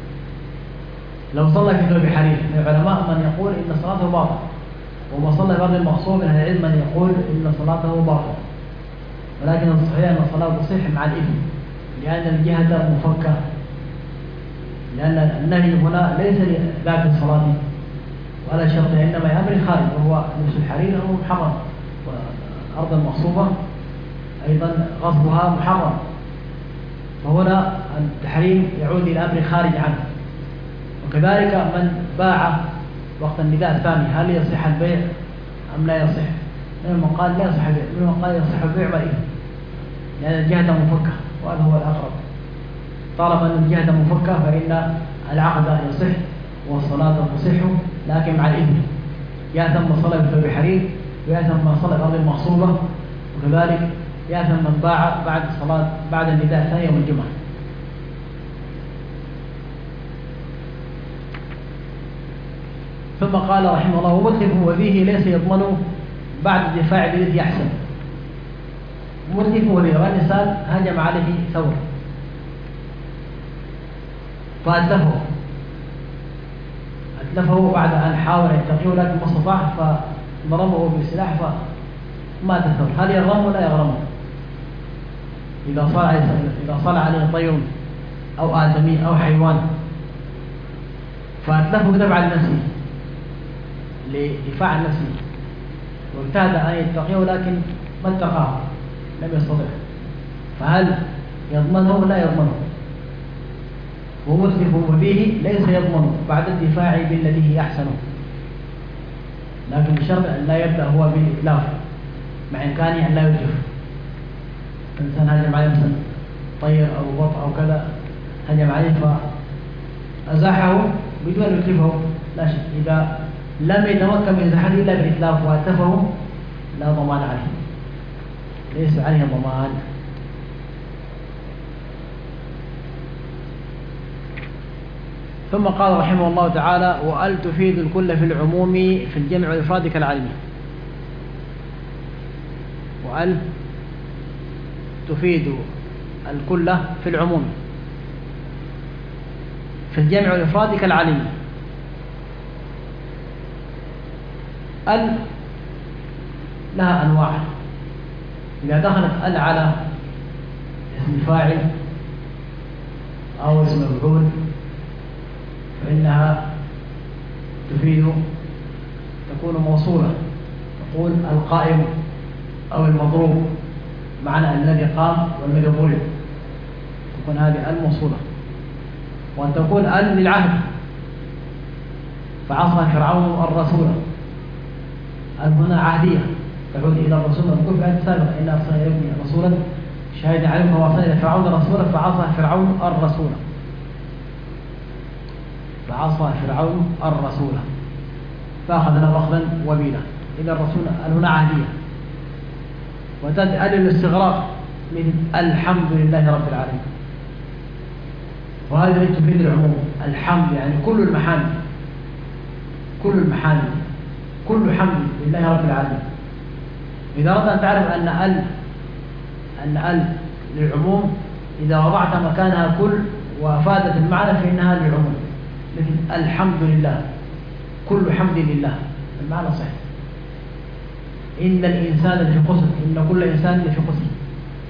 لو صلى في ثوب حرير من العلماء من يقول إن صلاته باطلة، وما صلى في أرض مغصوبة من العلم من يقول إن صلاته باطلة، ولكن الصحيح أن الصلاة تصح مع الإثم، لأن الجهة مفكة، لأن النهي هنا ليس لذات الصلاة ولا شرط، إنما أمر خارج وهو لبس الحرير أو محرم، والأرض المغصوبة أيضا غصبها محرم، فهنا التحريم يعود إلى أمر خارج عنه. وكذلك من باع وقت النداء الثاني، هل يصح البيع أم لا يصح؟ منهم من قال لا يصح البيع، منهم من قال يصح البيع والإثم، لأن الجهة مفكة، وهذا هو الأقرب. طالما أن الجهة مفكة فإن العقد يصح والصلاة تصح، لكن مع الإثم، يأثم من صلى بثوب حرير ويأثم من صلى بأرض مغصوبة، وكذلك يأثم من باع بعد الصلاة بعد النداء الثاني يوم الجمعة. ثم قال رحمه الله: ومتلف وذيه ليس يضمن بعد الدفاع بالذي يحسن. متلف وذيه، والإنسان هجم عليه ثور فأتلفه أتلفه بعد أن حاول يتقيه لكن ما استطاع، فضربه بالسلاح فمات الثور. هل يغرم ولا يغرمه؟ إذا صار إذا صار عليه طير أو آدمي أو حيوان فأتلفه دفع عن نفسه لدفاع عن نفسه، واجتهد أن يتقيه لكن ما اتقاه، لم يستطع، فهل يضمنه ولا يضمنه؟ ومتلف وذيه ليس يضمن بعد الدفاع بالذي هي أحسن، لكن بشرط أن لا يبدأ هو بالإتلاف، مع إمكانه أن لا يتلف. إنسان هجم عليه مثلا طير أو بط أو كذا، هجم عليه فأزاحه بدون أن يتلفه، لا شك. إذا لم يتمكن من إزاحته إلا بالإتلاف وأتلفه لا ضمان عليه، ليس عليه ضمان. ثم قال رحمه الله تعالى: وأل تفيد الكل في العموم في الجمع والإفراد كالعلم. وأل تفيد الكل في العموم في الجمع والإفراد كالعلم. ال لها أنواع، إذا دخلت ال على اسم فاعل أو اسم مفعول فإنها تفيد تكون موصولة، تقول القائم أو المضروب، معنى الذي قام والذي ضرب، تكون هذه الموصولة. وأن تكون ال للعهد، فعصى فرعون الرسول، ال هنا عهدية تعود إلى الرسول المذكور في آية سابقة: إن أرسلنا إليكم رسولا شاهدا عليكم وأرسلنا إلى فرعون رسولا فعصى فرعون الرسول، فعصى فرعون الرسول فأخذنا أخذا وبيلا. إذا الرسول هنا عهدية. وتدعى للاستغراق من الحمد لله رب العالمين، وهذا تفيد العموم. الحمد يعني كل المحامد، كل المحامد، كل حمد لله رب العالمين. إذا أردت أن تعرف أن ال أن ال للعموم، إذا وضعت مكانها كل وأفادت المعنى فإنها للعموم، مثل الحمد لله، كل حمد لله، المعنى صحيح. إن الإنسان لفي خسر، إن كل إنسان لفي خسر،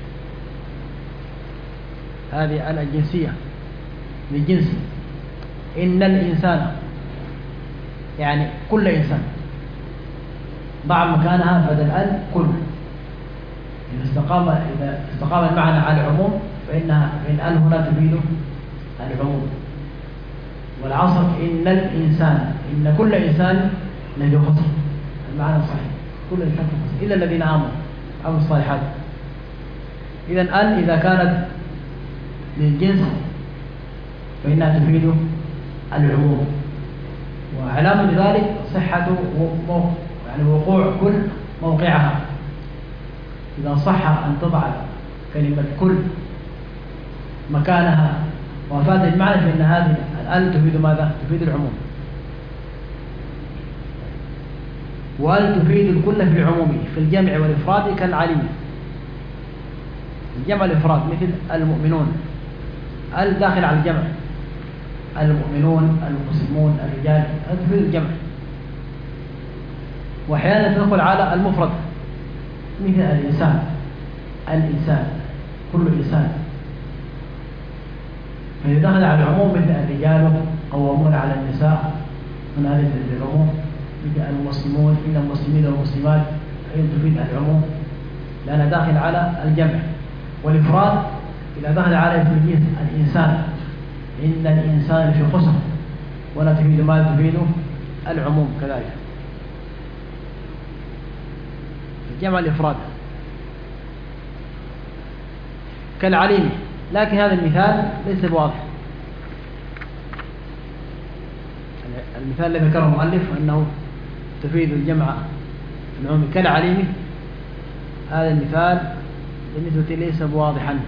هذه ال الجنسية للجنس. إن الإنسان يعني كل إنسان، ضع مكانها بدل ال كل. إذا استقام إذا استقام المعنى على العموم فإنها فإن ال هنا تفيد العموم. والعصر إن الإنسان، إن كل إنسان لذي خسر، المعنى صحيح، كل إنسان خسر إلا الذين آمنوا عملوا الصالحات. إذا ال إذا كانت للجنس فإنها تفيد العموم. وعلامة ذلك صحة يعني وقوع كل موقعها. إذا صح أن تضع كلمة كل مكانها وفات المعنى فإن هذه الآل تفيد ماذا؟ تفيد العموم. وآل تفيد الكل في العموم في الجمع والإفراد كالعليم. الجمع والإفراد مثل المؤمنون، آل داخل على الجمع، المؤمنون المسلمون الرجال، هذا تفيد الجمع. وأحيانا تدخل على المفرد مثل الإنسان، الإنسان كل إنسان، فإذا دخل على العموم مثل الرجال قوامون على النساء من هذه العموم، مثل المسلمون إن المسلمين والمسلمات أيضا تفيد العموم لأنها داخل على الجمع. والإفراد إذا دخل على الجنس الإنسان، إن الإنسان في خسر، ولا تفيد ما تفيد العموم كذلك. الجمع الإفراد كالعليم، لكن هذا المثال ليس بواضح. المثال الذي ذكره المؤلف أنه تفيد الجمع العموم كالعليم، هذا المثال بالنسبة ليس بواضحا.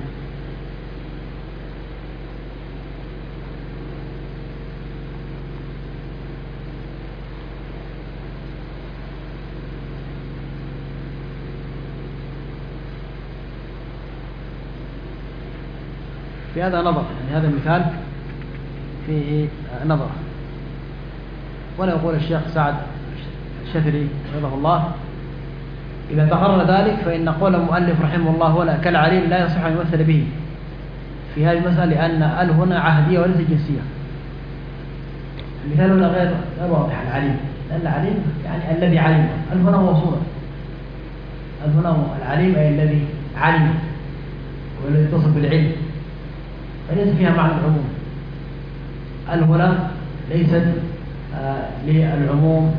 في هذا نظر، يعني هذا المثال فيه نظر. ولا يقول الشيخ سعد الشثري رحمه الله إذا تقرر ذلك فإن قول المؤلف رحمه الله هنا كالعليم لا يصح أن يمثل به في هذه المسألة، لأن ال هنا عهدية وليس جنسية. المثال هنا غير غير واضح. العليم لأن العليم يعني الذي علم، ال هنا موصولة، ال هنا العليم أي الذي علم والذي يتصف بالعلم، فليس فيها معنى العموم. ال هنا ليست آه للعموم،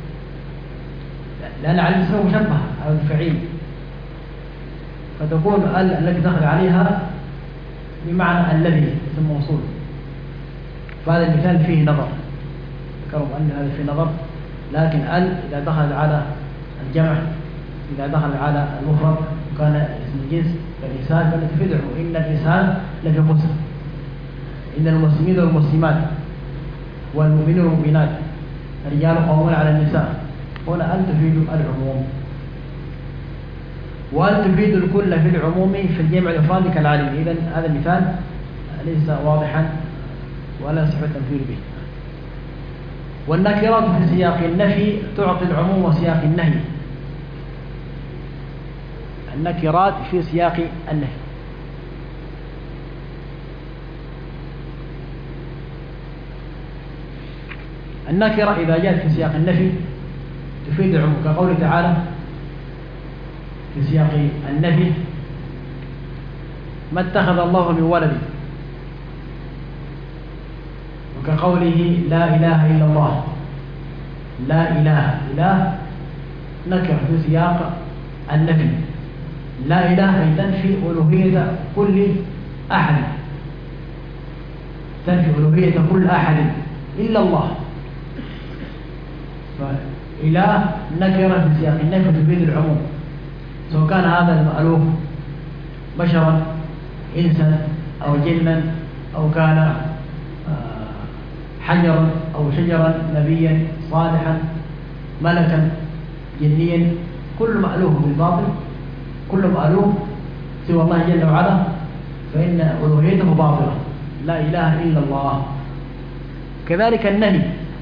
لأن علم اسمه مشبه أو الفعيل، فتكون ال التي دخل عليها بمعنى الذي اسم موصول. فهذا المثال فيه نظر، ذكروا أن هذا فيه نظر، لكن ال إذا دخل على الجمع، إذا دخل على المفرد وكان اسم الجنس كالإنسان فلتفيده إن الإنسان لفي خسر، إن المسلمين والمسلمات والمؤمنين والمؤمنات الرجال قوامون على النساء، هنا أن تفيد العموم. وأن تفيد الكل في العموم في الجمع الإفراد كالعلم. إذن هذا المثال ليس واضحا ولا يصح التمثيل به. والنكرات في سياق النفي تعطي العموم وسياق النهي. النكرات في سياق النفي، النكرة إذا جاءت في سياق النفي تفيد العموم، كقوله تعالى في سياق النفي ما اتخذ الله من ولد، وكقوله لا إله إلا الله. لا إله، إله نكرة في سياق النفي، لا إله أي تنفي ألوهية كل أحد، تنفي ألوهية كل أحد إلا الله. فإله نكرة في سياق النفي تفيد العموم، سواء كان هذا المألوه بشرا إنسا أو جنا، أو كان حجرا أو شجرا نبيا صالحا ملكا جنيا، كل مألوه بالباطل، كل مألوه سوى الله جل وعلا فإن ألوهيته باطلة، لا إله إلا الله. كذلك النهي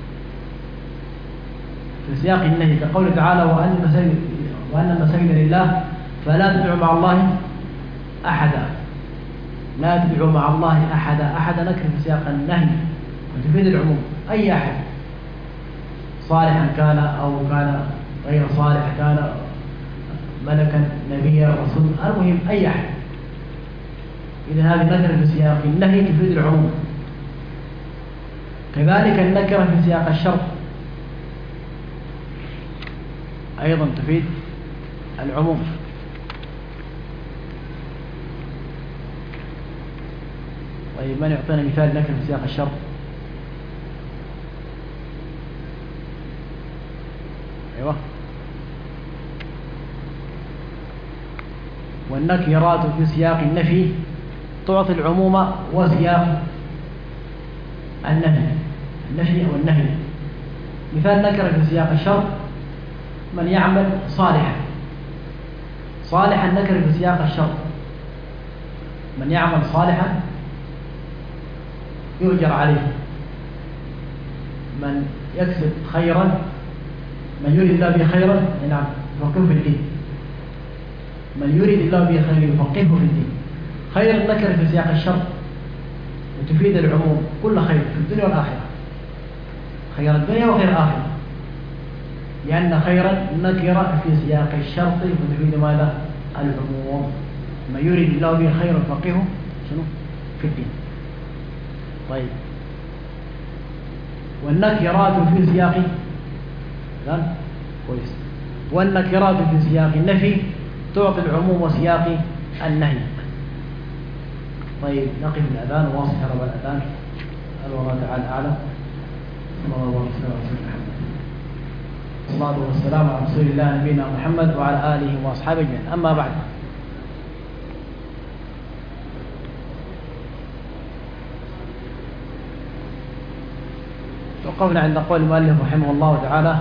في سياق النهي كقوله تعالى وأن المساجد وأن المساجد لله فلا تدعوا مع الله أحدا. لا تدعوا مع الله أحدا. أحد نكر في سياق النهي وتفيد العموم، أي أحد صالحا كان أو كان غير صالح، كان ملكا نبيا رسول، المهم أي أحد. إذا هذه نكرة في سياق النهي تفيد العموم. كذلك النكرة في سياق الشرط أيضا تفيد العموم. طيب من يعطينا مثال نكرة في سياق الشرط؟ أيوة. والنكرات في سياق النفي تعطي العموم وسياق النهي، النفي أو النهي. مثال نكرة في سياق الشرط: من يعمل صالحا. صالحا نكرة في سياق الشرط، من يعمل صالحا يؤجر عليه، من يكسب خيرا، من يريد الله به خيرا نعم يفقهه في الدين، من يريد الله به خيرا يفقهه في الدين. خير النكرة في سياق الشرط وتفيد العموم، كل خير في الدنيا والآخرة، خير الدنيا وخير الآخرة، لأن خيرا نكرة في سياق الشرط وتفيد ماذا؟ العموم. من يريد الله به خيرا يفقهه شنو؟ في الدين. طيب، والنكرات في سياق لا كويس والنكرات في سياق النفي تعطي العموم وسياق النهي. طيب، نقف الأذان وواصل ربع الأذان. الله تعالى أعلم. صلى الله عليه وسلم. الصلاة والسلام على رسول الله نبينا محمد وعلى آله وأصحابه أجمعين. أما بعد، وقفنا عند قول المؤلف رحمه الله تعالى: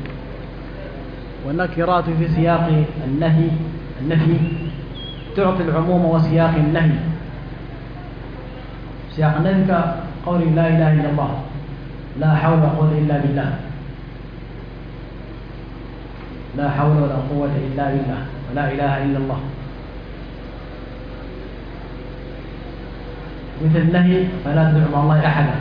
والنكرات في سياق النهي النفي تعطي العموم وسياق النهي. سياق النهي كقول لا إله إلا الله، لا حول ولا قوة إلا بالله، لا حول ولا قوة إلا بالله، ولا إله إلا الله. مثل النهي: فلا تدع مع الله أحدا،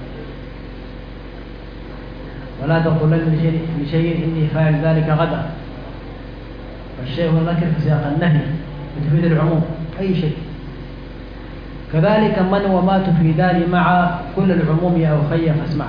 ولا تقولن لشيء إني فاعل ذلك غدا. فالشيء هو النكر في سياق النهي تفيد العموم، أي شيء. كذلك من وما تفيدان مع كل العموم أو خير فاسمع.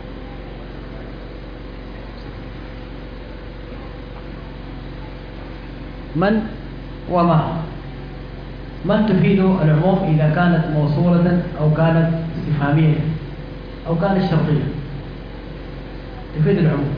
من وما، من تفيد العموم إذا كانت موصولة أو كانت استفهامية أو كانت شرطية، تفيد العموم.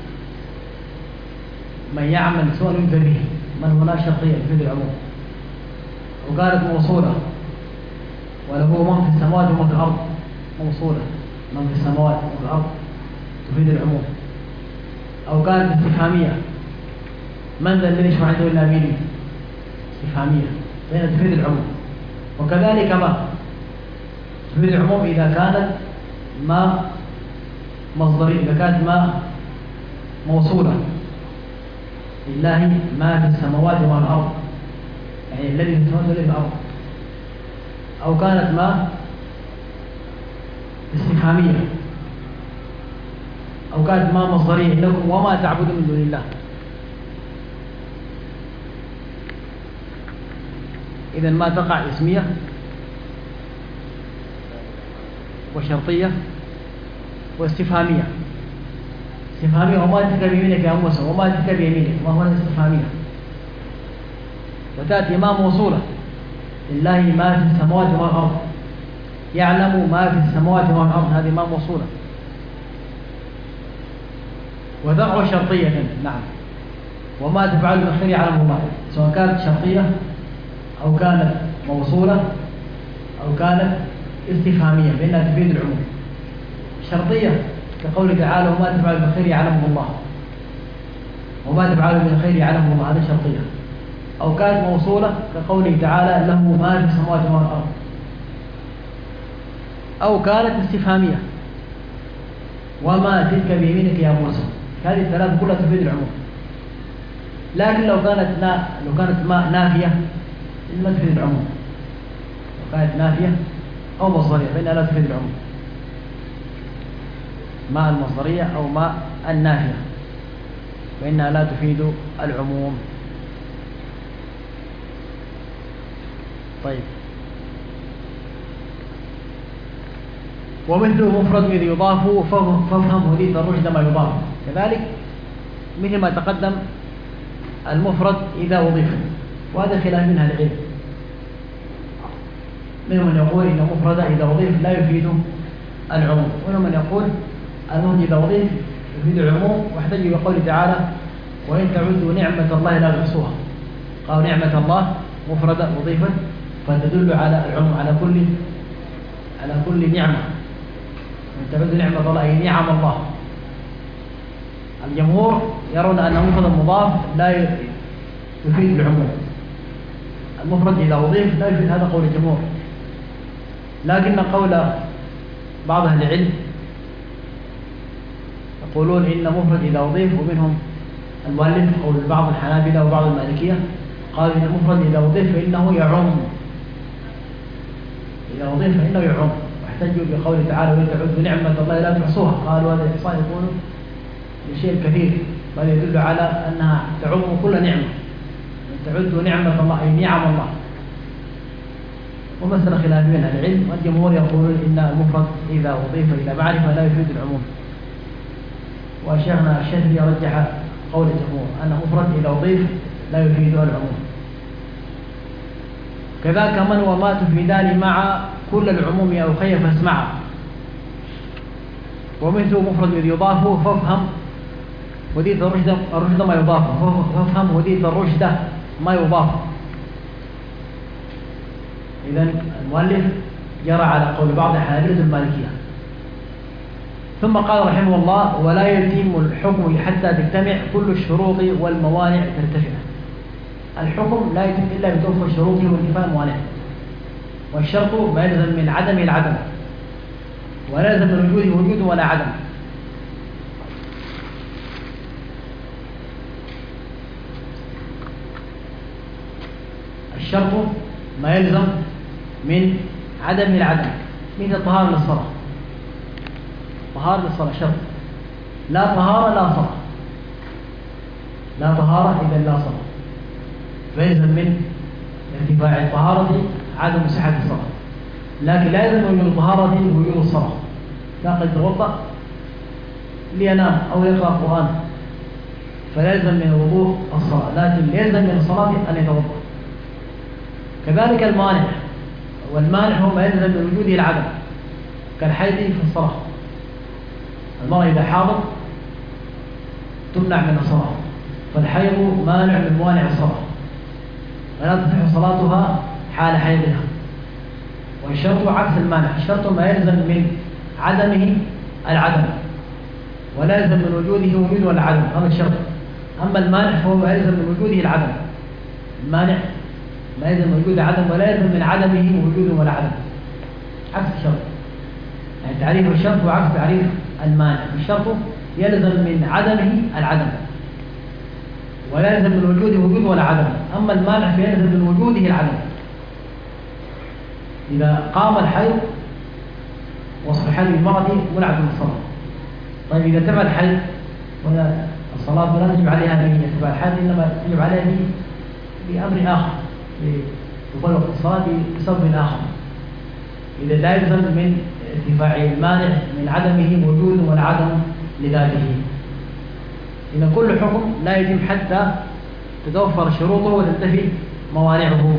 من يعمل سوء يؤذى به، من هنا شرطية تفيد العموم. وكانت موصولة: وله من في السماوات ومن في الأرض، موصولة، من في السماوات ومن في الأرض تفيد العموم. أو كانت استفهامية: من ذا الذي يشفع عنده إلا بإذنه، استفهامية، فهنا تفيد العموم. وكذلك ما تفيد العموم إذا كانت ما مصدرية، إذا كانت ما موصولة: لله ما في السماوات وما في الأرض، يعني الذي في السماوات والذي في الأرض. أو كانت ما استفهامية، أو كانت ما مصدرية: إنكم وما تعبدون من دون الله. إذن ما تقع اسمية وشرطية واستفهامية. استفهامية: وما تلك بيمينك يا موسى، وما تلك بيمينك، ما هو الاستفهامية. وتأتي ما موصولة: لله ما في السماوات وما في الأرض، يعلم ما في السماوات وما في الأرض، هذه ما موصولة. وتقع شرطية، نعم: وما تفعل من خير يعلمه الله، سواء كانت شرطية أو كانت موصولة أو كانت استفهامية، لأنها تفيد العموم. شرطية كقوله تعالى: وما تفعل من خير يعلمه الله، وما تفعل من خير يعلمه الله، هذا شرطية. أو كانت موصولة كقوله تعالى: له ما في السماوات وما في الأرض. أو كانت استفهامية: وما تلك بيمينك يا موسى. هذه الثلاث كلها تفيد العموم. لكن لو كانت نا لو كانت ما نافية ما تفيد العموم. كانت نافية أو مصدرية فإنها لا تفيد العموم. ما المصدرية أو ما النافية فإنها لا تفيد العموم. طيب، ومثله مفرد إذ يضاف فافهم هديت الرشد ما يضاف. كذلك مثل ما تقدم المفرد إذا أضيف، وهذا خلاف منها العلم. منهم من يقول إن مفرد إذا أضيف لا يفيد العموم، ومنهم من يقول المفرد إذا أضيف يفيد العموم، واحتج بقوله تعالى وإن تعدوا نعمة الله لا تحصوها. قالوا نعمة الله مفردة أضيفت فتدل على العموم، على كل على كل نعمة. وإن تعدوا نعمة الله أي نعم الله. الجمهور يرون أن مفرد مضاف لا يفيد العموم. المفرد إذا أضيف لا يفيد، هذا قول الجمهور. لكن قول بعض أهل العلم يقولون إن مفرد إذا أضيف، ومنهم المؤلف قول بعض الحنابلة وبعض المالكية قالوا إن المفرد إذا أضيف فإنه يعم. إذا أضيف فإنه يعم، واحتجوا بقوله تعالى وإن تعدوا نعمة الله لا تحصوها. قالوا هذا الإحصاء يكون لشيء كثير، بل يدل على أنها تعم كل نعمة. وإن تعدوا نعمة الله أي نعم الله. ومسألة خلاف بين العلم، والجمهور يقولون إن المفرد إذا أضيف إلى معرفة لا يفيد العموم. وشيخنا الشافعي رجح قول الجمهور أن مفرد إذا أضيف لا يفيد العموم. كذاك من وما تفيدان مع كل العموم أو خير فاسمع. ومثل مفرد إذ يضاف فافهم وديت الرشد الرشد ما يضاف، فافهم وديت الرشد ما يضاف. إذن المؤلف جرى على قول بعض حنابلة المالكية. ثم قال رحمه الله ولا يتم الحكم حتى تجتمع كل الشروط والموانع ترتفع. الحكم لا يتم إلا بتوفر الشروط وانتفاء الموانع، والشرط ما يلزم من عدمه العدم، ولا يلزم من وجوده وجود ولا عدم. الشرط ما يلزم من عدم العدم، مثل طهارة للصلاة. طهارة للصلاة شرط، لا طهارة لا صلاة، لا طهارة إذا لا صلاة، فيلزم من ارتفاع الطهارة عدم صحة الصلاة. لكن لا يلزم من الطهارة وجود الصلاة. لا قد يتوضأ لينام أو يقرأ القرآن فلا يلزم من الوضوء الصلاة، لكن يلزم من الصلاة أن يتوضأ. كذلك المانع، والمانع هو ما يلزم من وجوده العدم، كالحيض في الصلاة. المرأة إذا حاضت تمنع من الصلاة، فالحيض مانع من موانع الصلاة، ولا تصح صلاتها حال حيضها. والشرط عكس المانع، الشرط ما يلزم من عدمه العدم، ولا يلزم من وجوده وجود ولا عدم، هذا الشرط. أما المانع فهو ما يلزم من وجوده العدم. المانع ما يلزم من وجود عدم، ولا يلزم من عدمه وجود ولا عدم، عكس الشرط. يعني تعريف الشرط وعكس تعريف المانع. الشرط يلزم من عدمه العدم، ولا يلزم من وجوده وجود ولا عدم. أما المانع فيلزم من وجوده العدم. إذا قام الحيض وصف الحيض بالمرض منعت من الصلاة. طيب إذا تبع الحيض ولا الصلاة ولا تجب عليها باتباع الحيض، إنما تجب عليها بأمر آخر، بطلق الصلاة بسبب آخر. إذا لا يلزم من ارتفاع المانع من عدمه وجود ولا عدم لذاته. إذا كل حكم لا يتم حتى تتوفر شروطه وتنتفي موانعه.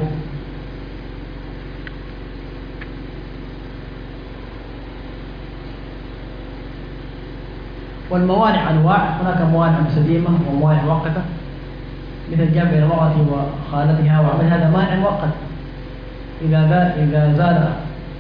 والموانع أنواع، هناك موانع مستديمة وموانع مؤقتة، مثل جمع المرأة وخالتها وعمل، هذا مانع مؤقت. إذا زال إذا زال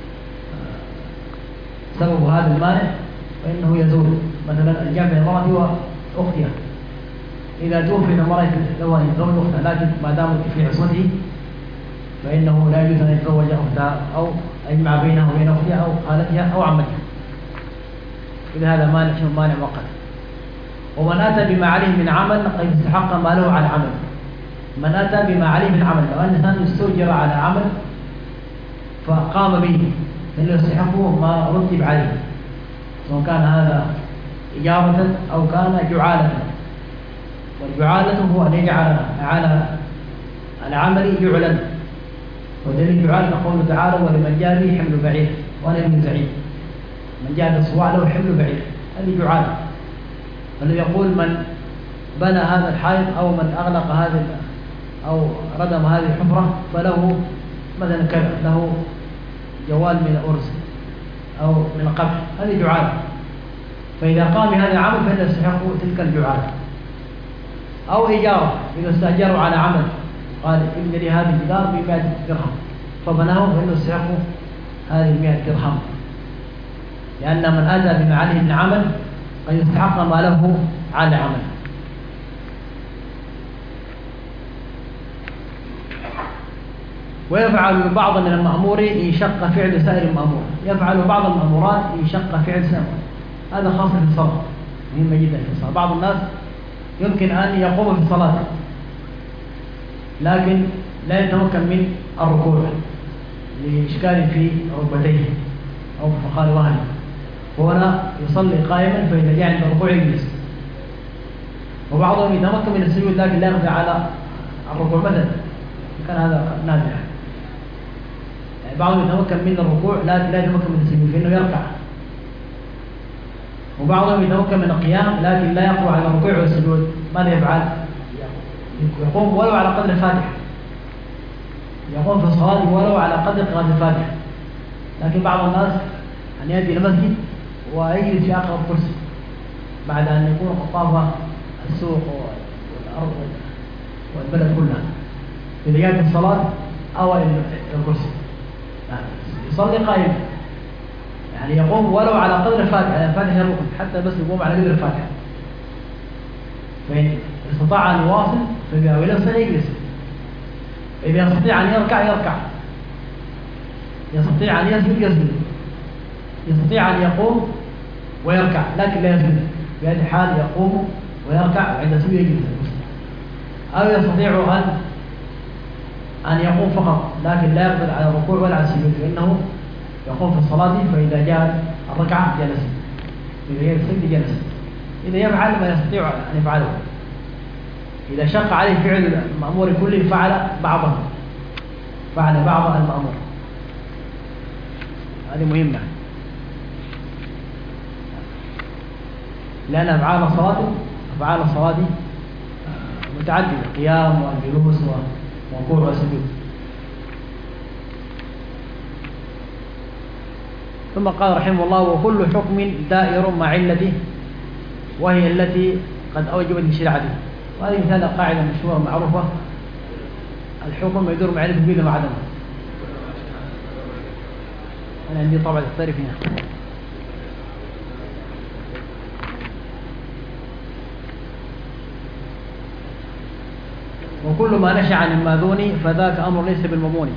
سبب هذا المانع فإنه يزول. مثلا الجمع المرأة وأختها، إذا توفي المرأة له أن يتزوج أختها، لكن ما دامت في عصمته فإنه لا يجوز أن يتزوج أختها أو يجمع بينها وبين أختها أو خالتها أو عمتها. إذا هذا مانع مانع مؤقت. ومن أتى بما عليه من عمل قد استحق ما له على عمل. من أتى بما عليه من عمل، لو أن الإنسان استؤجر على عمل فقام به فإنه يستحقه ما رتب عليه، سواء كان هذا إجابة أو كان جعالة. والجعالة هو أن يجعل على العمل يعلن، ودليل جعالة قوله تعالى: ولمن جاء به حمل بعير وأنا ابن زعيم. من جاء بالصواع له حمل بعير، هذه جعالة. الذي يقول من بنى هذا الحائط أو من أغلق هذه أو ردم هذه الحفرة فله مثلا كذا، له جوال من الأرز أو من القبح، هذه جعالة. فإذا قام بهذا العمل فإنه يستحق تلك الجعالة. أو إجارة، إذا استأجروا على عمل قال ابن لي هذه الجدار بمئة درهم فبناه فإنه يستحق هذه المئة درهم، لأن من أتى بما عليه من عمل قد يستحق ما له على عمل. ويفعل بعض من المأمور إن شق فعل سائر المأمور، يفعل بعض المأمورات إن شق فعل سائر، هذا خاص في الصلاة، مهم جدا في الصلاة. بعض الناس يمكن أن يقوم في الصلاة لكن لا يتمكن من الركوع لإشكال في ركبتيه أو فقار وهنه، وهنا يصلي قائما فإذا جاء عند الركوع يجلس. وبعضهم يتمكن من السجود لكن لا يقدر على الركوع مثلا، كان هذا نادر. يعني بعضهم يتمكن من الركوع لكن لا يتمكن من السجود فإنه يركع. وبعضهم يتمكن من القيام لكن لا يقوى على الركوع والسجود، ماذا يفعل؟ يقوم ولو على قدر الفاتحة، يقوم في الصلاة ولو على قدر قراءة الفاتحة. لكن بعض الناس أن يأتي إلى المسجد ويجلس في أقرب كرسي بعد أن يكون قد طاف السوق والأرض والبلد كلها، إذا جاءت الصلاة أو الكرسي يصلي قائما، يعني يقوم ولو على قدر الفاتحة، الفاتحة الركن حتى بس يقوم على قدر الفاتحة. فإن استطاع أن يواصل فإذا ولى يصلي يجلس، إذا يستطيع أن يركع يركع، يستطيع أن يسجد يسجد، يستطيع أن يقوم ويركع لكن لا يسجد، في هذه الحال يقوم ويركع وعند السجود يجلس. أو يستطيع أن أن يقوم فقط لكن لا يقدر على الركوع ولا على السجود، فإنه يقوم في الصلاة فإذا جاء الركعة جلس، إذا جاء السجد جلس. إذا يفعل ما يستطيع أن يفعله، إذا شق عليه فعل المأمور كله فعل بعضه، فعل بعض المأمور. هذه مهمة، لأن أفعال الصلاة أفعال الصلاة متعددة، قيام والجلوس وركوع وسجود. ثم قال رحمه الله: وكل حكم دائر مع علته وهي التي قد أوجبت بشريعته. وهذه مثال قاعدة مشهورة معروفة: الحكم يدور مع علته بيده وعدمه. أنا عندي طبعا تختلف هنا. وكل ما نشأ عن الماذون فذاك أمر ليس بالمضمون.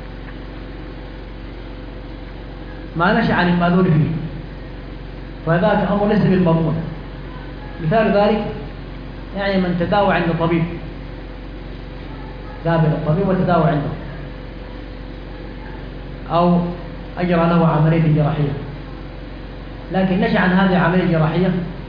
ما نشأ عن الماذون فيه فذاك أمر ليس بالمضمون. مثال ذلك يعني من تداوى عند طبيب، ذهب إلى الطبيب وتداوى عنده، أو أجرى له عملية جراحية، لكن نشأ عن هذه العملية الجراحية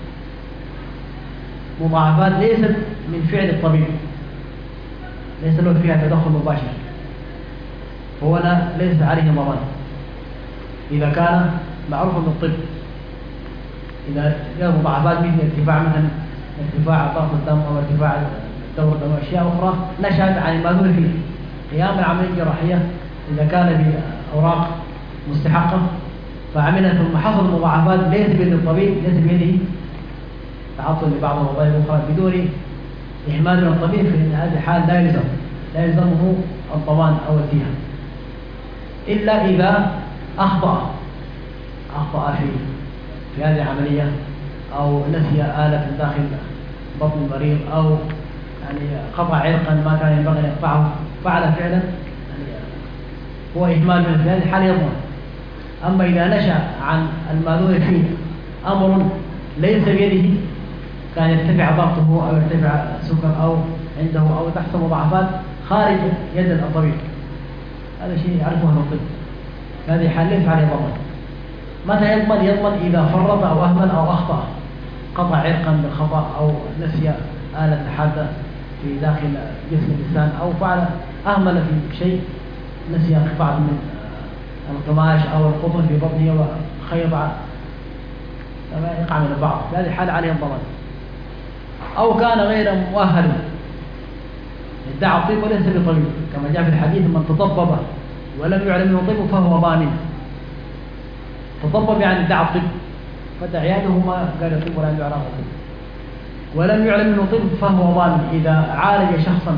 مضاعفات ليست من فعل الطبيب، ليس له فيها تدخل مباشر، فهنا ليس عليه ضمان إذا كان معروفا بالطب. إذا جاء مضاعفات مثل ارتفاع مثلا ارتفاع ضغط الدم أو ارتفاع الدورة الدموية أشياء أخرى نشأت عن الماذون فيه، قيام العملية الجراحية إذا كان بأوراق مستحقة فعملها ثم حصل مضاعفات ليس بيد الطبيب، ليس بيده تعطل لبعض الوظائف الأخرى بدون إحمال من الطبيب، فإن هذه الحال لا يلزم لا يلزمه الضمان أو الدية، إلا إذا أخطأ أخطأ في في هذه العملية أو نسي آلة داخل بطن المريض، أو يعني قطع عرقا ما كان ينبغي أن يقطعه، فعل فعلا يعني هو إهمال من في هذه الحالة يضمن. أما إذا نشأ عن الماذون فيه أمر ليس بيده، كان يرتفع ضغطه أو يرتفع السكر أو عنده أو تحصل مضاعفات خارج يد الطبيب، هذا شيء يعرفه أهل الطب، هذه حال ليس عليه ضمان. متى يضمن؟ يضمن إذا فرط أو أهمل أو أخطأ، قطع عرقا بالخطأ أو نسي آلة حادة في داخل جسم الإنسان، أو فعل أهمل في شيء، نسي قطعة من القماش أو القطن في بطنه وخيط يقع من البعض، في هذه الحالة عليه الضمان. أو كان غير مؤهل، ادعى الطب وليس بطبيب، كما جاء في الحديث: من تطبب ولم يعلم منه طب فهو ضامن. تطبب يعني ادعى الطب، فتعياده ما قال الطب ولا يعلم الطب، ولم يعلم منه طب فهو ضامن. إذا عالج شخصا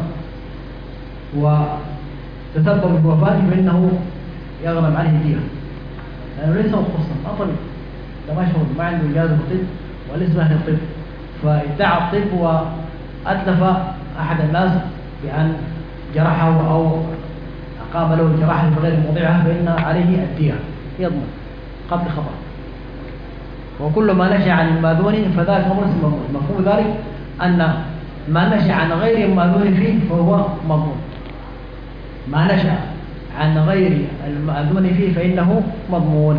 وتسبب بوفاته فإنه يغرم عليه دية، لأنه ليس مختصا، ما طبيب، ده ما شغل، ما عنده إجازة الطب وليس أهل الطب، فادعى الطب وأتلف أحد الناس بأن جرحه أو أقام له الجراحة بغير موضعها، فإن عليه الدية، يضمن قبل خطأ. وكل ما نشأ عن المأذون فذلك أمر مضمون. مفهوم ذلك أن ما نشأ عن غير المأذون فيه فهو مضمون، ما نشأ عن غير المأذون فيه فإنه مضمون.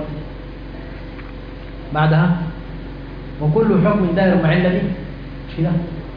بعدها: وكل حكم دائر مع الذي كذا،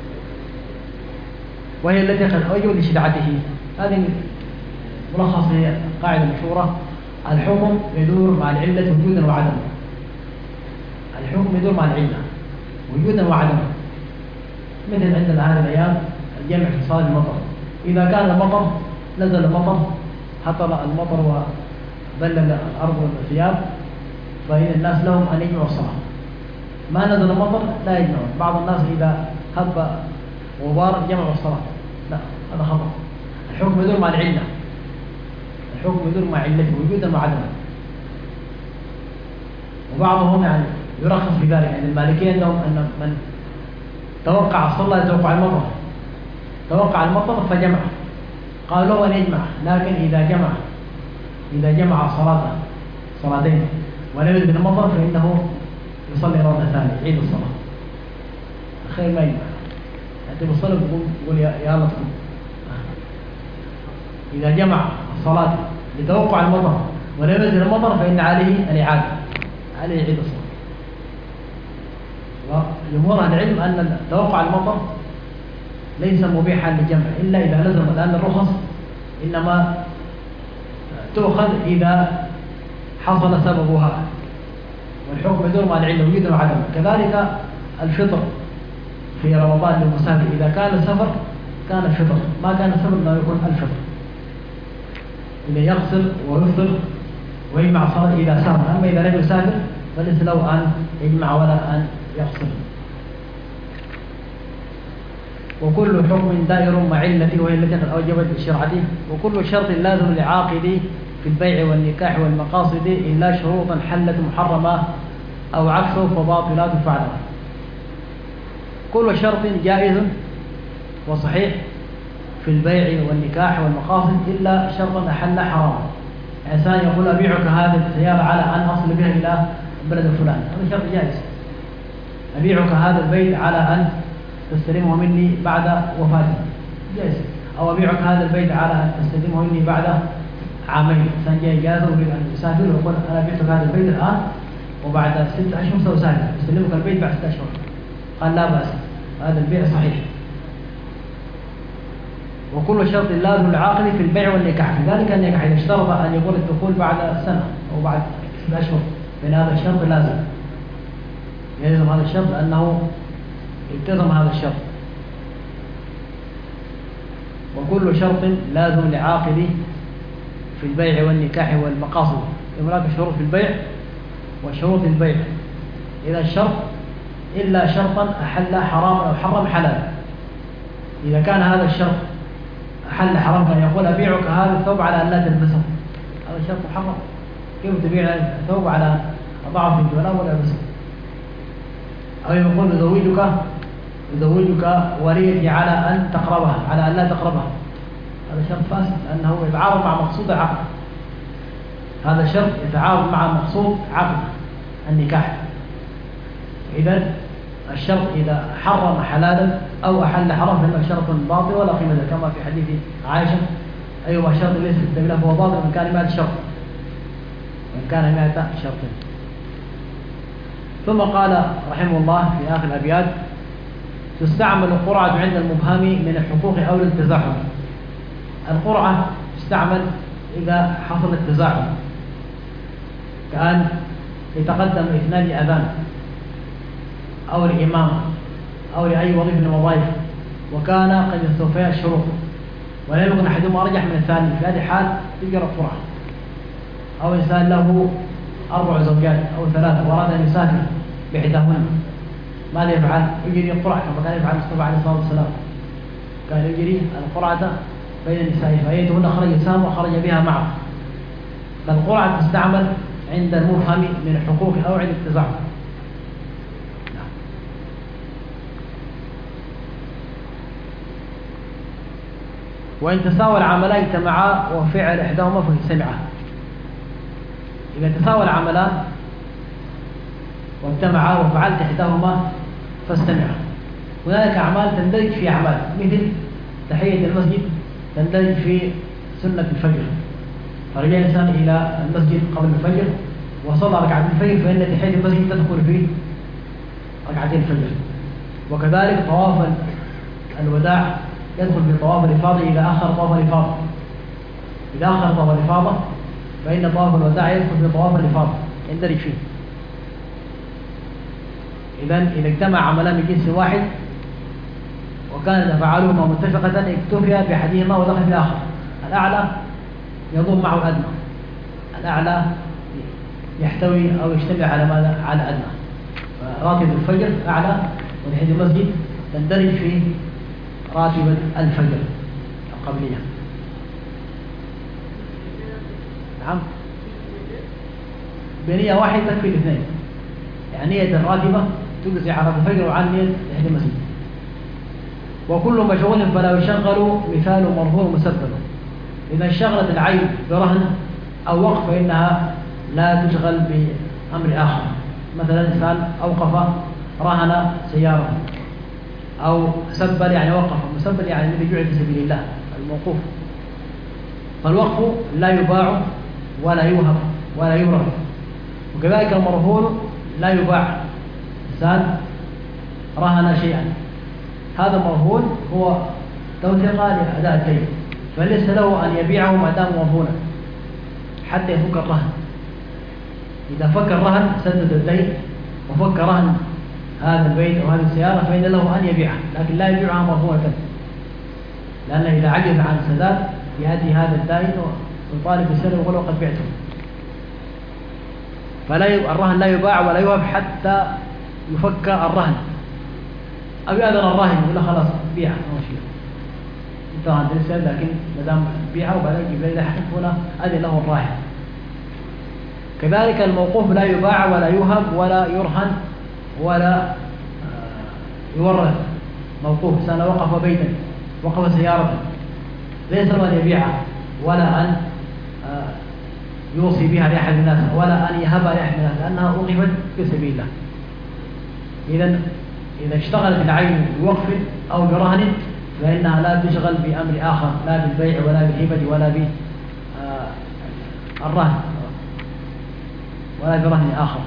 وهي التي قد أوجب لشدعته. هذه ملخص قاعدة مشهورة: الحكم يدور مع العلة وجودا وعدما. الحكم يدور مع العلة وجودا وعدما. مثل عندنا هذه الأيام الجمع في صلاة المطر، إذا كان المطر نزل المطر هطل المطر وبلل الأرض والثياب، فإن الناس لهم أن يجمعوا الصلاة. ما نزل المطر لا يجمعون. بعض الناس إذا هب غبار جمعوا الصلاة، لا، هذا خطأ. الحكم يدور مع العلة، الحكم يدور مع علته وجودا وعدما. وبعضهم يعني يرخص في ذلك، يعني المالكية عندهم أن من توقع الصلاة توقع المطر، توقع المطر فجمع، قالوا له أن يجمع، لكن إذا جمع إذا جمع صلاة صلاتين ولم يجد المطر فإنه يصلي مرة ثانية، يعيد الصلاة. الخير ما يجمع، أنت بتصلي تقول يا الله تقول. إذا جمع الصلاة لتوقع المطر ولم يجد المطر فإن عليه الإعادة، عليه يعيد الصلاة. وجمهور أهل العلم أن توقع المطر ليس مبيحا للجمع إلا إذا لزم، لأن الرخص إنما تؤخذ إذا حصل سببها، والحكم يدور مع العلة وجودا وعدما. كذلك الفطر في رمضان للمسافر، إذا كان السفر كان الفطر، ما كان السفر لا يكون الفطر. إذا يغسل ويفطر ويجمع الصلاة إذا سافر، أما إذا لم يسافر فليس له أن يجمع ولا أن يغسل. وكل حكم دائر مع علته وهي التي قد أوجبت بشرعته. وكل شرط لازم لعاقد في البيع والنكاح والمقاصد إلا شروطا حلت محرمة أو عكسه فباطلات فعلا. كل شرط جائز وصحيح في البيع والنكاح والمقاصد إلا شرطا أحل حراما. إنسان يقول أبيعك هذه السيارة على أن أصل بها إلى بلد فلان، هذا شرط جائز. أبيعك هذا البيت على أن تستلمه مني بعد وفاتي، جائز. أو أبيعك هذا البيت على أن تستلمه مني بعد عامين. إنسان جاء إجازة ويريد أن يسافر ويقول أنا أبيعك هذا البيت الآن وبعد ست أشهر سأسافر، أستلمك البيت بعد ست أشهر. قال لا بأس، هذا البيع صحيح. وكل شرط لازم العاقل في البيع والنكاح، في ذلك النكاح إذا اشترط أن يقول الدخول بعد سنة أو بعد ست أشهر، فإن هذا الشرط لازم، يلزم هذا الشرط أنه التزم هذا الشرط. وكل شرط لازم لعاقل في البيع والنكاح والمقاصد. هناك شروط في البيع وشروط البيع. إذا الشرط إلا شرطا أحل حراما أو حرم حلالا. إذا كان هذا الشرط أحل حرام، كان يقول أبيعك هذا الثوب على أن لا تلبسه، هذا شرط محرم. كيف تبيع الثوب على أن أضعه في الجوال ولا ألبسه؟ أو يقول أزوجك أزوجك وليتي على أن تقربها، على أن لا تقربها، هذا شرط فاسد لأنه يتعارض مع مقصود العقد. هذا شرط يتعارض مع مقصود عقد النكاح. إذن الشرط إذا حرم حلالا أو أحل حرام فإنه شرط باطل ولا قيمة له، كما في حديث عائشة: أيما شرط ليس في التبلة فهو باطل من كلمات الشرط. وإن كان مئة شرط. ثم قال رحمه الله في آخر الأبيات: تستعمل القرعة عند المبهم من الحقوق أو التزاحم. القرعة تستعمل إذا حصل التزاحم، كأن يتقدم اثنان لأذان أو الإمام أو لأي وظيفة من الوظائف، وكان قد استوفيا الشروط ولم يكن أحدهما أرجح من الثاني، في هذه الحال تجرى القرعة. أو إنسان له أربع زوجات أو ثلاثة وأراد أن يسافر بإحداهن، ماذا يفعل؟ يجري القرعة كما كان يفعل المصطفى عليه الصلاة والسلام، كان يجري القرعة بين النساء فأيتهن خرج سهم وخرج بها معه. فالقرعة تستعمل عند المفهم من الحقوق أو عند التزاحم. وإن تساوى العملان اجتمعا وفعل إحداهما فاجتمعا. إذا تساوى العملان واجتمعا وفعلت إحداهما فاستمعا. هنالك أعمال تندرج في أعمال، مثل تحية المسجد تندرج في سنة الفجر، فرجع الإنسان إلى المسجد قبل الفجر وصلى ركعتين الفجر فإن تحية المسجد تدخل في ركعتين الفجر. وكذلك طواف الوداع يدخل في طواف الإفاضة إذا أخر طواف الإفاضة، إذا أخر طواف الإفاضة فإن طواف الوداع يدخل في طواف الإفاضة يندرج فيه. إذن إذا اجتمع عملان من جنس واحد وكانت أفعالهما متفقة اكتفي بأحدهما ودخل في الآخر. الأعلى يضم معه الأدنى، الأعلى يحتوي أو يجتمع على ماذا؟ على الأدنى. راتب الفجر أعلى وتحية المسجد تندرج في راتب الفجر القبلية. نعم، بنية واحدة تكفي الاثنين، يعني نية الراتبة تجزي على الفجر وعن نية تحية المسجد. وكل مشغول فلا يشغل مثال مرهون مسبب. إذا اشتغلت العين برهن أو وقف فإنها لا تشغل بأمر آخر. مثلا إنسان أوقف رهن سيارة أو سبل يعني وقف، مسبل يعني الذي جعل في سبيل الله الموقوف. فالوقف لا يباع ولا يوهب ولا يورث. وكذلك المرهون لا يباع، إنسان رهن شيئا، هذا مرهون هو توثيق لأداء الدين، فليس له أن يبيعه ما دام مرهونا حتى يفك الرهن. إذا فك الرهن سدد الدين وفك رهن هذا البيت أو هذه السيارة فإن له أن يبيعها، لكن لا يبيعها مرهونة، لأنه إذا عجز عن السداد يأتي هذا الدائن ويطالب بالسلم ويقول له قد بعته. فلا الرهن لا يباع ولا يوهب حتى يفك الرهن، أو يأذن الراهن يقول له خلاص بيعها ما شيء أنت عند السيد، لكن ما دام بيعها وبعدين يجيب لي لحق هنا أذن له الراهن. كذلك الموقوف لا يباع ولا يوهب ولا يرهن ولا يورث. موقوف إنسان وقف بيتا، وقف سيارة، ليس له أن يبيعها ولا أن يوصي بها لأحد الناس ولا أن يهبها لأحد الناس، لأنها وقفت في سبيل الله. إذا إذا اشتغلت العين بوقف أو برهن فإنها لا تشغل بأمر آخر، لا بالبيع ولا بالهبة ولا بالرهن ولا برهن آخر.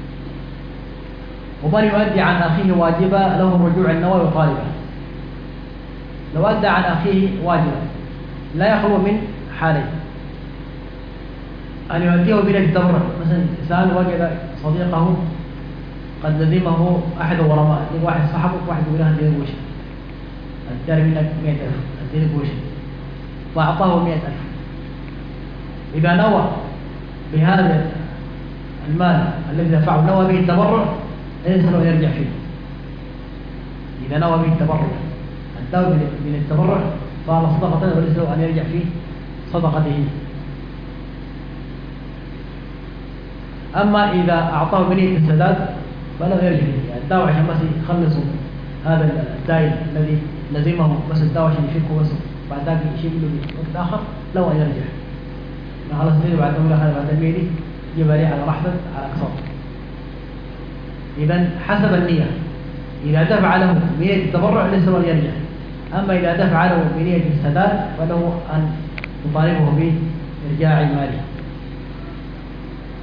ومن يؤدي عن أخيه واجبا له الرجوع النووي وطالبا. لو أدى عن أخيه واجبا لا يخلو من حالين: أن يؤديه بلا التبرع، مثلا إنسان وجد صديقه قد لزمه أحد الغرماء، واحد صاحبك واحد يقول له أديني بوشي، أديني منك مئة ألف، أديني بوشي، فأعطاه مئة ألف. إذا نوى بهذا المال الذي دفعه نوى به التبرع ليس له يرجع فيه. إذا نوى به التبرع الدور من التبرع صار صدقة وليس له أن يرجع فيه صدقته. أما إذا أعطاه بنية السداد فلا يرجع فيه، يعني الدواء عشان بس يخلصوا هذا الدائن الذي لزمه بس الدواء عشان يفكه بس، بعد ذلك يشيل له وقت آخر لو أن يرجع. خلاص تريد بعد أقول هذا بعد الميلي يجب عليه على رحبة على أقساط. إذا حسب النية، إذا دفع له بنية التبرع ليس له يرجع. أما إذا دفع له بنية السداد فله أن يطالبه بإرجاع ماله.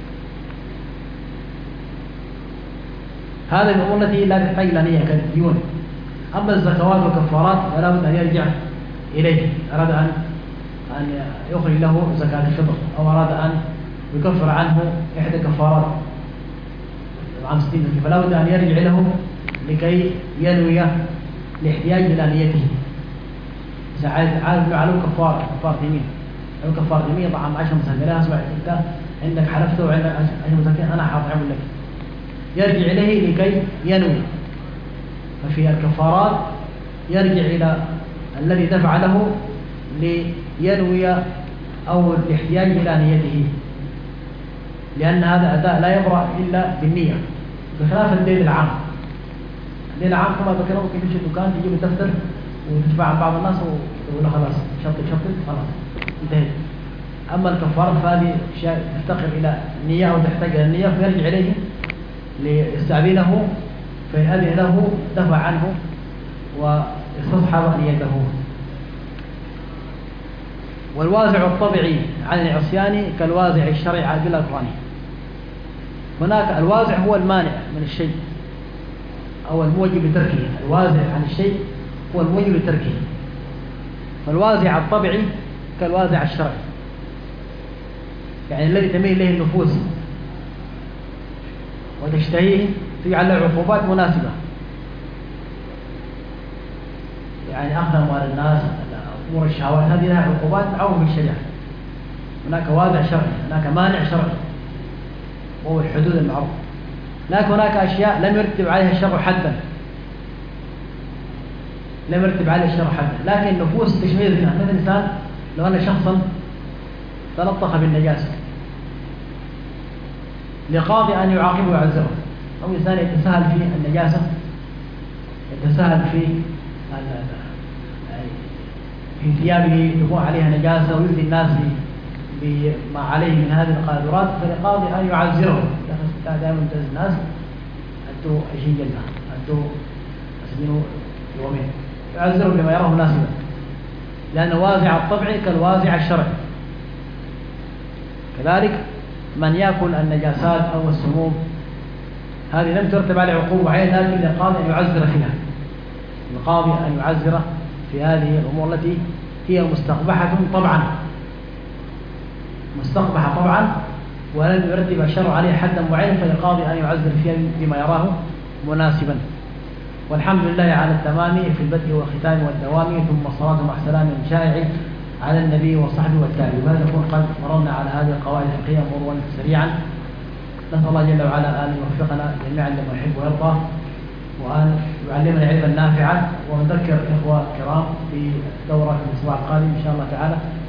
هذه الأمور التي لا تحتاج إلى نية كالديون. أما الزكوات والكفارات فلا بد أن يرجع إليه. أراد أن أن يخرج له زكاة الفطر أو أراد أن يكفر عنه إحدى كفارات عام ستين، فلا بد أن يرجع له لكي ينوي الاحتياج إلى نيته. عارف على كفارة كفارة يمين، لو كفارة يمين طعام عشر مساكين، لا أسمع أنت عندك حلفته وعندك عشر مساكين أنا حاطعم لك، يرجع إليه لكي ينوي. ففي الكفارات يرجع إلى الذي دفع له لينوي أو الاحتياج إلى نيته، لأن هذا أداء لا يبرأ إلا بالنية، بخلاف الدين العام. الدين العام كما ذكرنا ممكن تمشي الدكان تجيب الدفتر وتدفع عن بعض الناس وتقول له خلاص شطب شطب خلاص انتهت. أما الكفارة فهذه أشياء تفتقر إلى النية أو تحتاج إلى النية، فيرجع إليه ليستعبينه، فإن أذن له دفع عنه واستصحب نيته. والوازع الطبيعي عن العصيان كالوازع الشرعي على الأدلة القرآنية. هناك الوازع هو المانع من الشيء أو الموجب لتركه، الوازع عن الشيء هو الموجب لتركه. فالوازع الطبيعي كالوازع الشرعي، يعني الذي تميل إليه النفوس وتشتهيه تجعل له عقوبات مناسبة، يعني أخذ أموال الناس، أمور الشهوات، هذه لها عقوبات تعوم في الشريعة. هناك وازع شرعي، هناك مانع شرعي وهو الحدود المعروفة. لكن هناك أشياء لم يرتب عليها الشرع حدا، لم يرتب عليها الشرع حدا، لكن النفوس تشميل منها. مثل إنسان لو أن شخصا تلطخ بالنجاسة لقاضي أن يعاقبه ويعذره، أو إنسان يتساهل في النجاسة، يتساهل في في ثيابه يكون عليها نجاسة ويؤذي الناس بما عليه من هذه القاذورات، فلقاضي أن يعذره. دائما تجد الناس أنتوا عشرين جلدة، أنتوا أسمنوا يومين، يعذره بما يراه مناسبا، لأن وازع الطبع كالوازع الشرعي. كذلك من يأكل النجاسات أو السموم هذه لم ترتب عليه عقوبة عين، لكن القاضي أن يعذر فيها، القاضي أن يعذر في هذه الأمور التي هي مستقبحة طبعا، مستقبحة طبعا ولم يرتب الشرع عليه حدا معين، فالقاضي أن يعذر فيها بما يراه مناسبا. والحمد لله على التمام في البدء والختام والدوام، ثم الصلاة مع سلام شائع على النبي وصحبه والتابعين. وهذا نكون قد مررنا على هذه القواعد الفقهية مرورا سريعا. نسأل الله جل وعلا أن يوفقنا جميعا لما يحب ويرضى، وأن يعلمنا علما نافعا. ونذكر إخوة الكرام في دورة الأسبوع القادم إن شاء الله تعالى